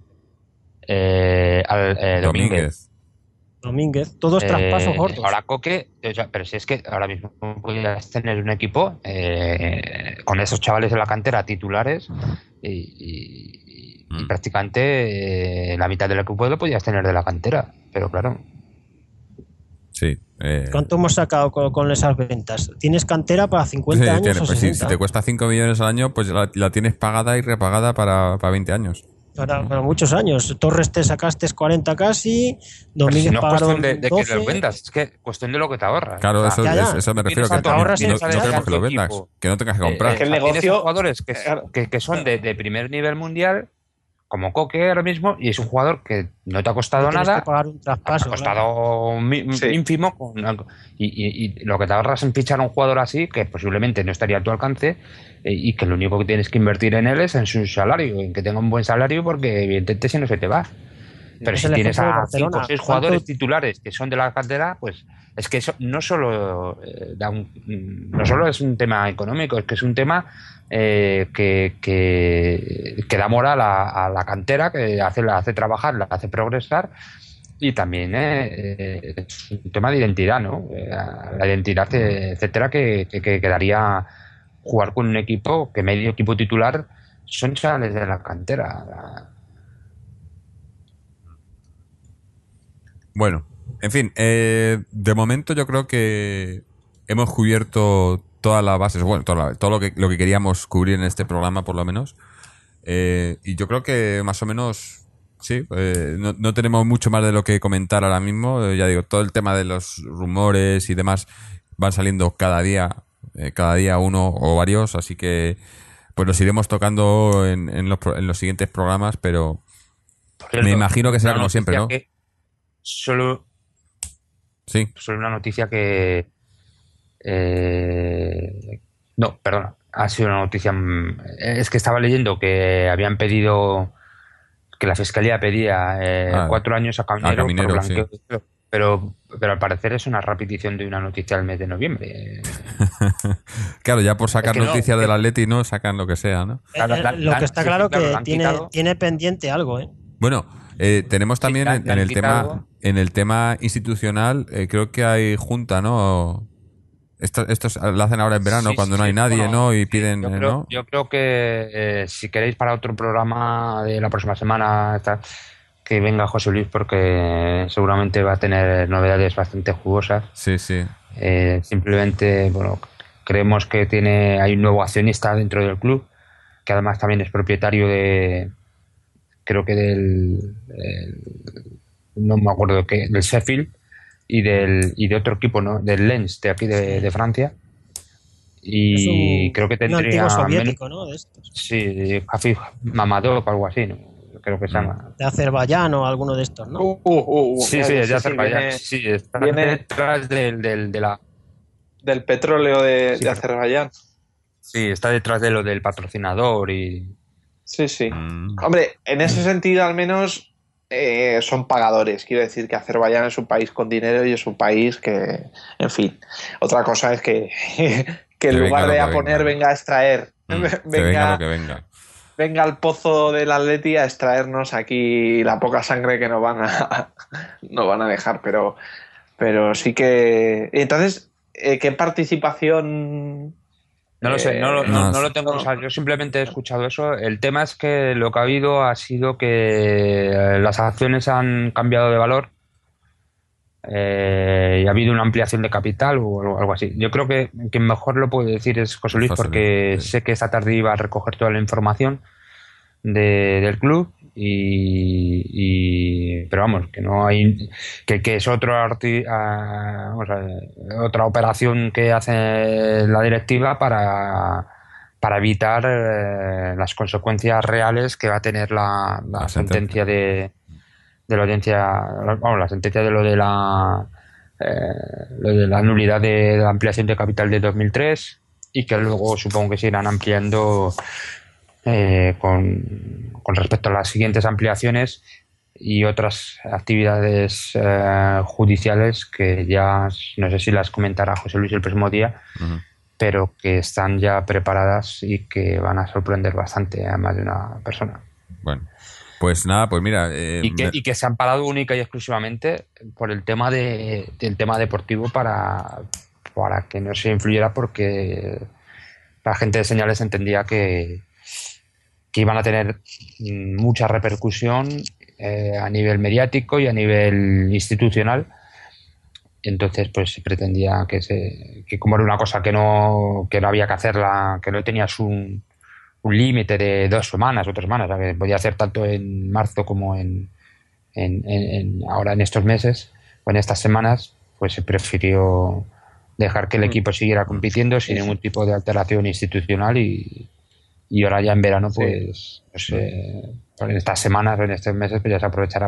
Domínguez, todos traspasos gordos. Ahora Coque, pero si es que ahora mismo podrías tener un equipo con esos chavales de la cantera titulares y prácticamente la mitad del equipo lo podías tener de la cantera, pero claro. Sí. ¿Cuánto hemos sacado con esas ventas? ¿Tienes cantera para 50 años o 60? Si te cuesta 5 millones al año, pues la tienes pagada y repagada para 20 años. Para muchos años. Torres te sacaste 40 casi, Domínguez pagaron 12. De que los vendas, es que cuestión de lo que te ahorras. Claro, eso me refiero, que no queremos que lo vendas, que no tengas que comprar. Es que el negocio... Tienes jugadores que son de primer nivel mundial, como Coque ahora mismo, y es un jugador que no te ha costado nada, que pagar un traspaso, te ha costado ínfimo, y lo que te ahorras en fichar a un jugador así, que posiblemente no estaría a tu alcance, y que lo único que tienes que invertir en él es en su salario, en que tenga un buen salario, porque evidentemente si no se te va. Pero si tienes a 5 o 6 jugadores titulares que son de la cantera, pues es que eso no solo es un tema económico, es que es un tema que da moral a la cantera, que la hace trabajar, la hace progresar, y también es un tema de identidad, ¿no? La identidad, etcétera, que quedaría jugar con un equipo que medio equipo titular son chavales de la cantera. Bueno, en fin, de momento yo creo que hemos cubierto todas las bases, bueno, todo lo que queríamos cubrir en este programa, por lo menos. Y yo creo que más o menos, sí, no tenemos mucho más de lo que comentar ahora mismo. Ya digo, todo el tema de los rumores y demás van saliendo cada día uno o varios, así que pues los iremos tocando en los siguientes programas, pero me imagino que será como siempre, ¿no? Solo una noticia que no, perdona, ha sido una noticia, es que estaba leyendo que habían pedido, que la fiscalía pedía 4 años a Caminero por blanqueo, sí. Pero al parecer es una repetición de una noticia del mes de noviembre. Claro, ya por sacar noticias del Atleti no sacan lo que sea, ¿no? Lo que está claro que tiene pendiente algo, ¿eh? Bueno, tenemos también en el tema institucional, creo que hay junta, ¿no? Estos lo hacen ahora en verano, cuando no hay nadie, ¿no? Y piden, ¿no? Yo creo que si queréis para otro programa de la próxima semana, que venga José Luis, porque seguramente va a tener novedades bastante jugosas. Sí. Simplemente, bueno, creemos que hay un nuevo accionista dentro del club, que además también es propietario creo que no me acuerdo del Sheffield, y de otro equipo, ¿no? Del Lens, de aquí de Francia. Y creo que tendría... Un antiguo soviético, ¿no? De estos. Sí, Hafid Mamadov, algo así, ¿no? Creo que se llama. De Azerbaiyán o alguno de estos, ¿no? Sí, es de Azerbaiyán. Sí, está detrás del petróleo de Azerbaiyán. Sí, está detrás de lo del patrocinador y... Sí. Hombre, en ese sentido al menos son pagadores. Quiero decir que Azerbaiyán es un país con dinero y es un país que, en fin. Otra cosa es que en lugar de a poner venga a extraer. venga lo que venga. Venga al pozo del Atleti a extraernos aquí la poca sangre que nos van a dejar, pero sí que... Entonces, ¿qué participación...? No lo sé, no lo tengo. O sea, yo simplemente he escuchado eso. El tema es que lo que ha habido ha sido que las acciones han cambiado de valor y ha habido una ampliación de capital o algo así. Yo creo que quien mejor lo puede decir es José Luis, porque sé que esta tarde iba a recoger toda la información del club pero vamos, que no hay que es otra operación que hace la directiva para evitar las consecuencias reales que va a tener la sentencia de la audiencia, la sentencia de lo de la nulidad de la ampliación de capital de 2003 y que luego supongo que se irán ampliando con respecto a las siguientes ampliaciones y otras actividades judiciales que ya no sé si las comentará José Luis el próximo día, pero que están ya preparadas y que van a sorprender bastante a más de una persona. Bueno, pues nada, pues mira... y que se han parado única y exclusivamente por el tema del tema deportivo para que no se influyera, porque la gente de Señales entendía que iban a tener mucha repercusión a nivel mediático y a nivel institucional. Entonces, pues se pretendía que como era una cosa que no había que hacerla, que no tenías un límite de 2 semanas o 3 semanas, o sea, que podía hacer tanto en marzo como ahora en estos meses o en estas semanas, pues se prefirió dejar que el equipo siguiera compitiendo sin ningún tipo de alteración institucional y ahora ya en verano, pues en estas semanas o en estos meses, pues ya se aprovechará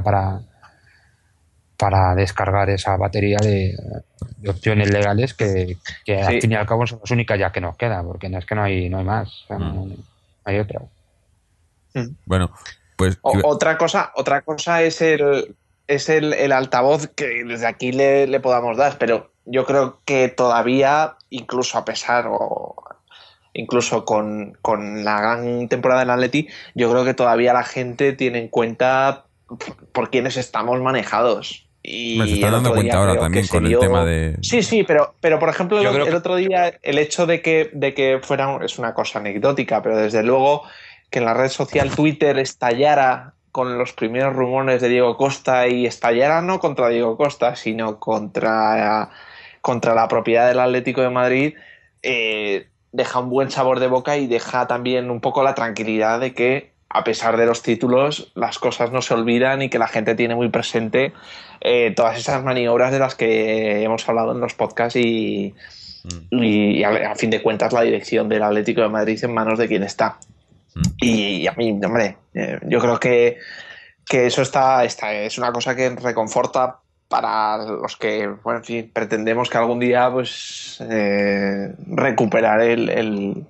para descargar esa batería de opciones legales que al fin y al cabo son las únicas ya que nos quedan, porque no es que no hay más, o sea, no hay otra. Bueno, pues... Otra cosa es el altavoz que desde aquí le podamos dar, pero yo creo que todavía, incluso a pesar incluso con la gran temporada del Atleti, yo creo que todavía la gente tiene en cuenta por quiénes estamos manejados. Y me se está dando cuenta ahora también con el tema de... Sí, pero por ejemplo el otro día el hecho de que fuera, es una cosa anecdótica, pero desde luego que en la red social Twitter estallara con los primeros rumores de Diego Costa, y estallara no contra Diego Costa, sino contra la propiedad del Atlético de Madrid, deja un buen sabor de boca y deja también un poco la tranquilidad de que, a pesar de los títulos, las cosas no se olvidan y que la gente tiene muy presente todas esas maniobras de las que hemos hablado en los podcasts y a fin de cuentas la dirección del Atlético de Madrid en manos de quien está. Y a mí, hombre, yo creo que eso es una cosa que reconforta para los que, bueno, en fin, pretendemos que algún día pues recuperar el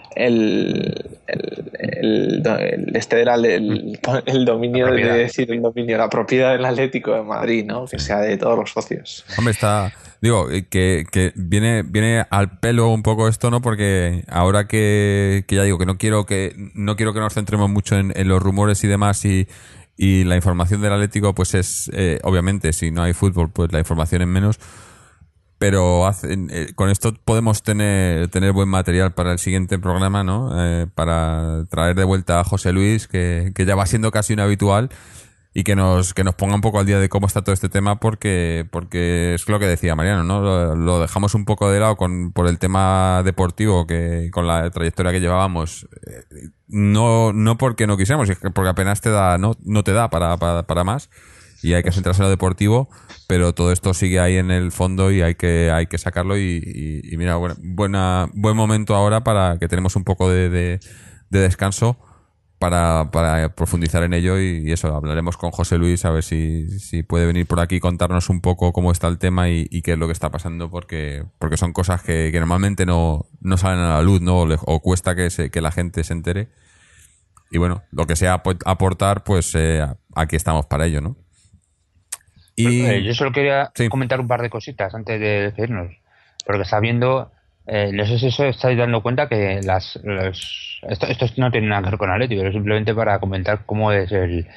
dominio, el dominio, la propiedad del Atlético de Madrid, ¿no? Que sea de todos los socios. Hombre, digo, que viene al pelo un poco esto, ¿no? Porque ahora que ya digo que no quiero que nos centremos mucho en los rumores y demás, y la información del Atlético, pues es, obviamente, si no hay fútbol, pues la información es menos. Pero con esto podemos tener buen material para el siguiente programa, ¿no? Para traer de vuelta a José Luis, que ya va siendo casi un habitual, y que nos ponga un poco al día de cómo está todo este tema, porque es lo que decía Mariano, ¿no? Lo dejamos un poco de lado por el tema deportivo, que con la trayectoria que llevábamos, no porque no quisiéramos, porque apenas te da, no te da para más. y hay que centrarse en lo deportivo, pero todo esto sigue ahí en el fondo y hay que sacarlo y mira, buen momento ahora para que tenemos un poco de descanso para profundizar en ello y eso, hablaremos con José Luis a ver si puede venir por aquí y contarnos un poco cómo está el tema y qué es lo que está pasando porque son cosas que normalmente no salen a la luz, ¿no? O cuesta que la gente se entere y bueno, lo que sea aportar, pues aquí estamos para ello, ¿no? Y yo solo quería comentar un par de cositas antes de despedirnos, porque sabiendo, no sé si os estáis dando cuenta que esto no tiene nada que ver con Atleti, pero simplemente para comentar cómo es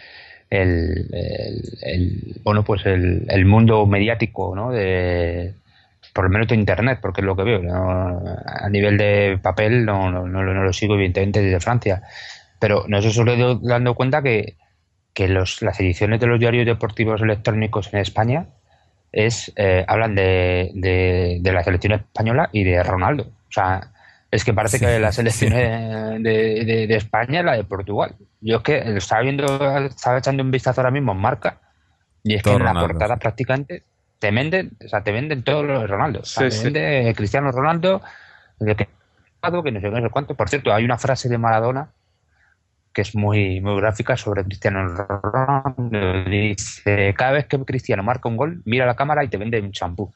bueno, pues el mundo mediático, ¿no? Por lo menos de internet, porque es lo que veo, ¿no? A nivel de papel no lo sigo evidentemente desde Francia, pero no sé si os estáis dando cuenta que las ediciones de los diarios deportivos electrónicos en España hablan de la selección española y de Ronaldo. O sea, es que parece que la selección de España es la de Portugal. Yo es que estaba echando un vistazo ahora mismo en Marca y es todo que en Ronaldo, la portada prácticamente te venden todos los Ronaldo. O sea, te vende Cristiano Ronaldo, que no sé qué, no sé cuánto. Por cierto, hay una frase de Maradona que es muy, muy gráfica sobre Cristiano Ronaldo. Dice: cada vez que Cristiano marca un gol, mira la cámara y te vende un champú.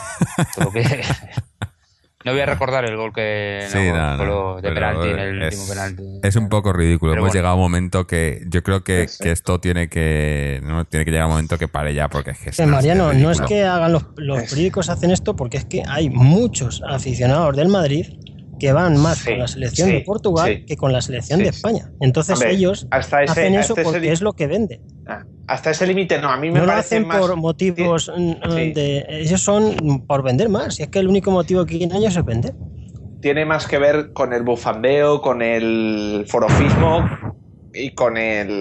No voy a recordar el gol de penalti en el último penalti. Es un poco ridículo. Hemos llegado a un momento que yo creo que esto tiene que llegar a un momento que pare ya, porque es que Mariano, no es que hagan los periódicos hacen esto, porque es que hay muchos aficionados del Madrid que van más con la selección de Portugal que con la selección de España. Entonces ellos hacen eso porque es lo que vende. Hasta ese límite no, a mí me parece más... No lo hacen por motivos ellos son por vender más, y es que el único motivo que tienen ellos es vender. Tiene más que ver con el bufandeo, con el forofismo y con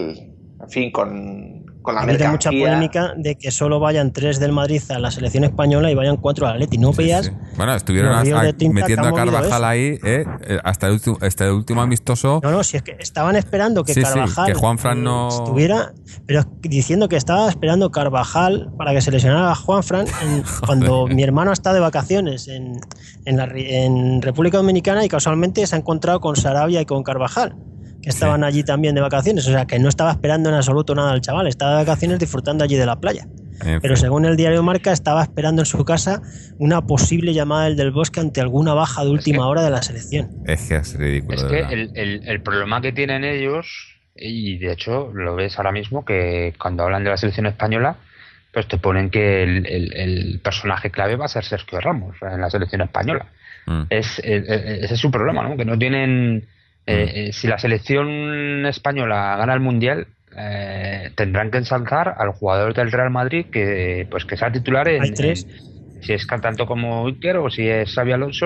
con la mercancía. Hay mucha polémica de que solo vayan 3 del Madrid a la selección española y vayan 4 al Atleti. No veas. Bueno, estuvieron metiendo a Carvajal ahí, hasta el último amistoso. No, si es que estaban esperando que Carvajal que Juanfran no estuviera, pero diciendo que estaba esperando Carvajal para que se lesionara a Juanfran cuando mi hermano está de vacaciones en República Dominicana y casualmente se ha encontrado con Sarabia y con Carvajal, que estaban allí también de vacaciones, o sea que no estaba esperando en absoluto nada al chaval, estaba de vacaciones disfrutando allí de la playa. Pero según el diario Marca, estaba esperando en su casa una posible llamada del Bosque ante alguna baja de última hora de la selección. Es que es ridículo. Es que el problema que tienen ellos, y de hecho lo ves ahora mismo, que cuando hablan de la selección española, pues te ponen que el personaje clave va a ser Sergio Ramos en la selección española. Ese es su problema, ¿no? Que no tienen... si la selección española gana el Mundial, tendrán que ensalzar al jugador del Real Madrid que sea titular si es tanto como Iker o si es Xabi Alonso,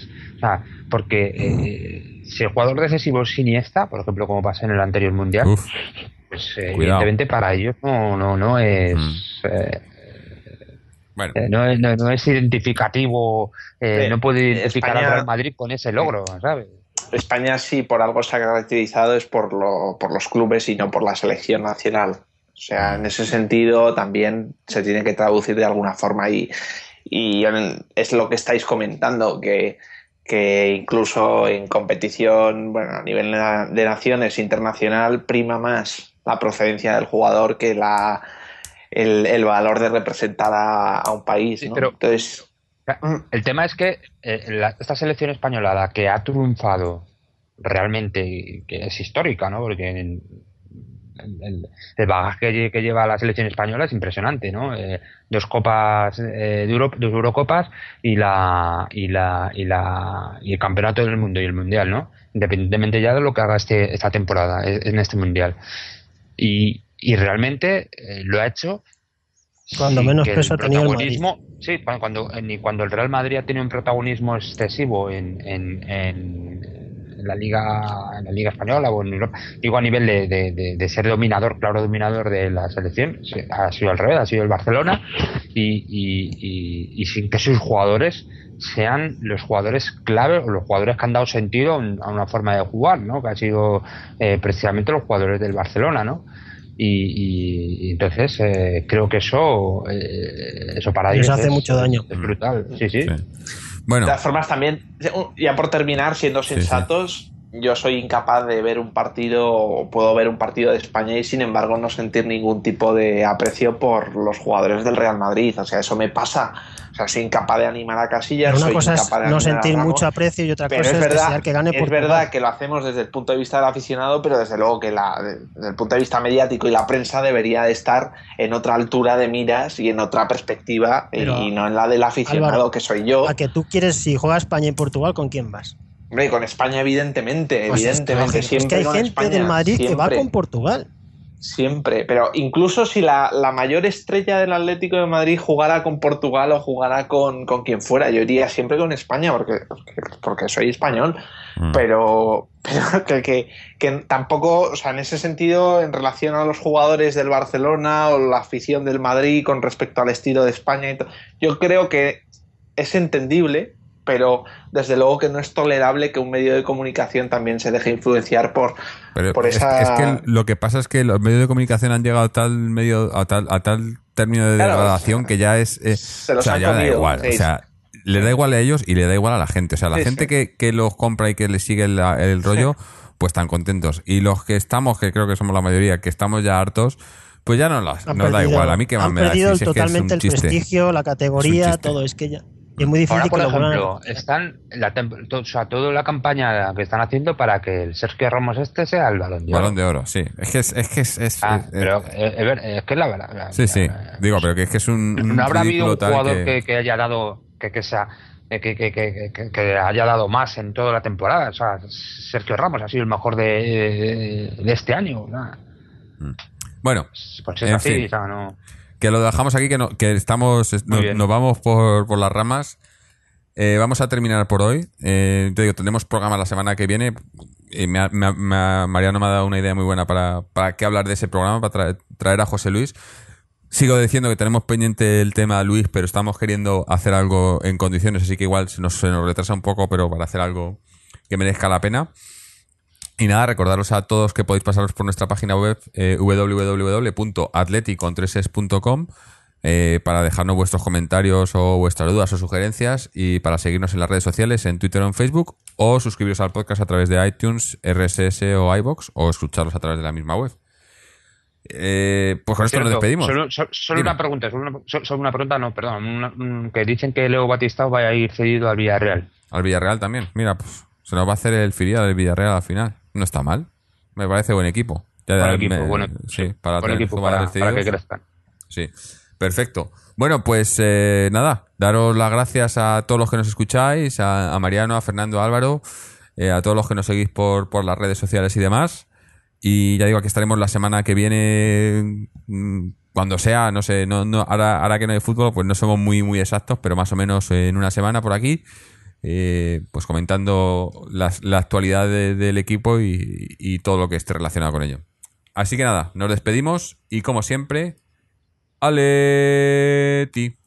porque si el jugador decisivo es Iniesta, por ejemplo, como pasa en el anterior Mundial, pues evidentemente para ellos no es no es identificativo, no puede identificar al Real Madrid con ese logro, ¿sabes? España sí por algo se ha caracterizado es por los clubes y no por la selección nacional. O sea, en ese sentido también se tiene que traducir de alguna forma y es lo que estáis comentando, que incluso en competición, bueno, a nivel de naciones internacional prima más la procedencia del jugador que el valor de representar a un país, ¿no? Pero... Entonces... El tema es que esta selección española, la que ha triunfado realmente, que es histórica, ¿no? Porque el bagaje que lleva la selección española es impresionante, ¿no? 2 copas de Eurocopas y el campeonato del mundo y el mundial, ¿no? Independientemente ya de lo que haga esta temporada en este mundial. Y realmente lo ha hecho. Cuando menos peso ha tenido el Madrid. Sí, cuando el Real Madrid ha tenido un protagonismo excesivo en la Liga Española o en Europa, digo a nivel de ser claro dominador de la selección, ha sido al revés, ha sido el Barcelona y sin que sus jugadores sean los jugadores clave o los jugadores que han dado sentido a una forma de jugar, ¿no? Que han sido precisamente los jugadores del Barcelona, ¿no? y entonces creo que eso para ellos hace mucho daño. Es brutal. Sí. Bueno. De todas formas, también, ya por terminar, siendo sensatos, yo soy incapaz de ver un partido, o puedo ver un partido de España y sin embargo no sentir ningún tipo de aprecio por los jugadores del Real Madrid. O sea, eso me pasa. O sea, soy incapaz de animar a Casillas. Pero una cosa es no sentir mucho aprecio y otra cosa es desear que gane Portugal. Es verdad que lo hacemos desde el punto de vista del aficionado, pero desde luego que desde el punto de vista mediático y la prensa debería de estar en otra altura de miras y en otra perspectiva, pero, y no en la del aficionado, Álvaro, que soy yo. ¿A que tú quieres, si juega España y Portugal, con quién vas? Hombre, con España evidentemente, pues siempre. Es que hay gente España, del Madrid siempre. Que va con Portugal. Siempre, pero incluso si la mayor estrella del Atlético de Madrid jugara con Portugal o jugara con quien fuera, yo iría siempre con España porque soy español, pero que tampoco, o sea, en ese sentido, en relación a los jugadores del Barcelona o la afición del Madrid con respecto al estilo de España y todo, yo creo que es entendible, pero desde luego que no es tolerable que un medio de comunicación también se deje influenciar por esa... Es que lo que pasa es que los medios de comunicación han llegado a tal término de degradación, que ya es... se los han comido, da igual, sí. O sea, le da igual a ellos y le da igual a la gente. O sea, la gente que los compra y que les sigue el rollo, pues están contentos. Y los que estamos, que creo que somos la mayoría, que estamos ya hartos, pues ya nos da igual. A mí que más me da. Han perdido totalmente el prestigio, la categoría, todo. Es que ya... Y es muy difícil. Ahora, por ejemplo, están toda la campaña que están haciendo para que el Sergio Ramos sea el Balón de Oro. Balón de Oro, sí. Es que es pero es que es la verdad. Sí. Digo, pero que es que es un no habrá habido un jugador que haya dado que haya dado más en toda la temporada. O sea, Sergio Ramos ha sido el mejor de este año. Bueno, pues es así, o sea, no... Que lo dejamos aquí, que estamos nos vamos por las ramas. Vamos a terminar por hoy. Te digo, tendremos programa la semana que viene. Mariano me ha dado una idea muy buena para que hablar de ese programa, para traer a José Luis. Sigo diciendo que tenemos pendiente el tema de Luis, pero estamos queriendo hacer algo en condiciones, así que igual se nos retrasa un poco, pero para hacer algo que merezca la pena. Y nada, recordaros a todos que podéis pasaros por nuestra página web www.atleticontreses.com para dejarnos vuestros comentarios o vuestras dudas o sugerencias, y para seguirnos en las redes sociales, en Twitter o en Facebook, o suscribiros al podcast a través de iTunes, RSS o iVoox, o escucharlos a través de la misma web. Pues con esto nos despedimos. Solo una pregunta, que dicen que Leo Batistao vaya a ir cedido al Villarreal. Al Villarreal también, mira, pues se nos va a hacer el filial del Villarreal al final. No está mal. Me parece buen equipo. Para que crezcan. Sí, perfecto. Bueno, pues nada, daros las gracias a todos los que nos escucháis, a Mariano, a Fernando, a Álvaro, a todos los que nos seguís por las redes sociales y demás. Y ya digo, aquí estaremos la semana que viene, cuando sea, no sé, ahora que no hay fútbol, pues no somos muy exactos, pero más o menos en una semana por aquí. Pues comentando la actualidad del equipo y todo lo que esté relacionado con ello. Así que nada, nos despedimos y como siempre, ¡Aleti!